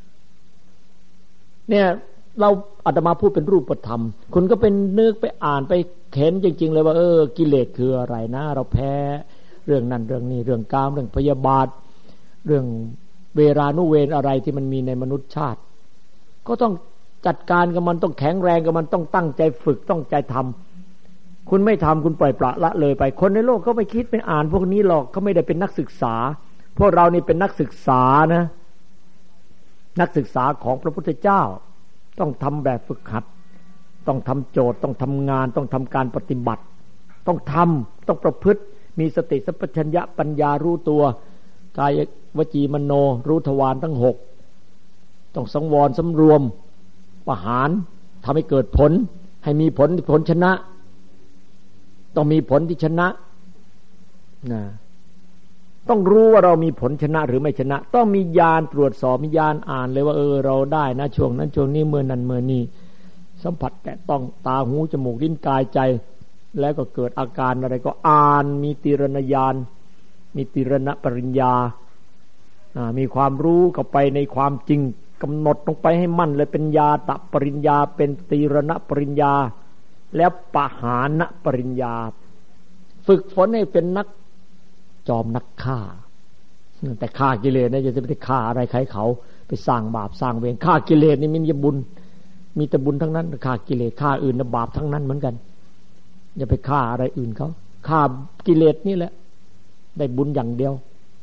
เนี่ยเราอาตมาพูดเป็นรูปธรรมคุณก็เป็นนึกไปอ่านไปเข็นจริงๆเลยว่าเออกิเลสคืออะไรนะเราแพ้เรื่องนั้นเรื่องนี้เรื่องกามเรื่องพยาบาทเรื่องเวรานุเวรอะไรที่มันมีในมนุษยชาติก็ต้องจัดการกับมันต้องแข็งแรงกับมันต้องตั้งใจฝึกต้องใจทำคุณไม่ทำคุณปล่อยปละละเลยไปคนในโลกก็ไม่คิดไม่อ่านพวกนี้หรอกเขาไม่ได้เป็นนักศึกษาพวกเรานี่เป็นนักศึกษานะนักศึกษาของพระพุทธเจ้าต้องทำแบบฝึกหัดต้องทำโจทย์ต้องทำงานต้องทำการปฏิบัติต้องทำต้องประพฤติมีสติสัพพัญญะปัญญารู้ตัวกายวจีมโนรู้ทวารทั้งหกต้องสังวรสำรวมประหารทำให้เกิดผลให้มีผลผลชนะต้องมีผลที่ชนะนะต้องรู้ว่าเรามีผลชนะหรือไม่ชนะต้องมีญาณตรวจสอบมีญาณอ่านเลยว่าเออเราได้นะช่วงนั้นช่วงนี้เมื่อนั้นเมื่อนี้สัมผัสแตะต้องตาหูจมูกลิ้นกายใจแล้วก็เกิดอาการอะไรก็อ่านมีติรณญาณมีติรณปริญญามีความรู้เข้าไปในความจริงกำหนดลงไปให้มั่นเลยเป็นญาตปริญญาเป็นติรณปริญญาแล้วปหานปริญญาฝึกฝนให้เป็นนักจอมนักฆ่าแต่ฆ่ากิเลสเนี่ยจะไปฆ่าอะไรใครเขาไปสร้างบาปสร้างเวรฆ่ากิเลสนี่มีแต่บุญมีแต่บุญทั้งนั้นฆ่ากิเลสฆ่าอื่นนะบาปทั้งนั้นเหมือนกันอย่าไปฆ่าอะไรอื่นเขาฆ่ากิเลสนี่แหละได้บุญอย่างเดียว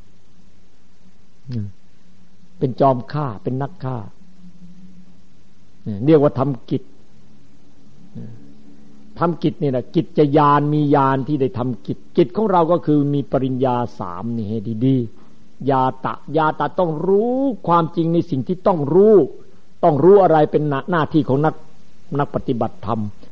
เป็นจอมฆ่าเป็นนักฆ่าเรียกว่าทำกิจทำกิจนี่แหละกิจจะญาณมีญาณที่ได้ทำกิจกิจของเราก็คือมีปริญญาสามนี่ให้ดีๆญาตะญาตะต้องรู้ความจริงในสิ่งที่ต้องรู้ต้องรู้อะไรเป็นหน้าที่ของนักนักปฏิบัติธรรม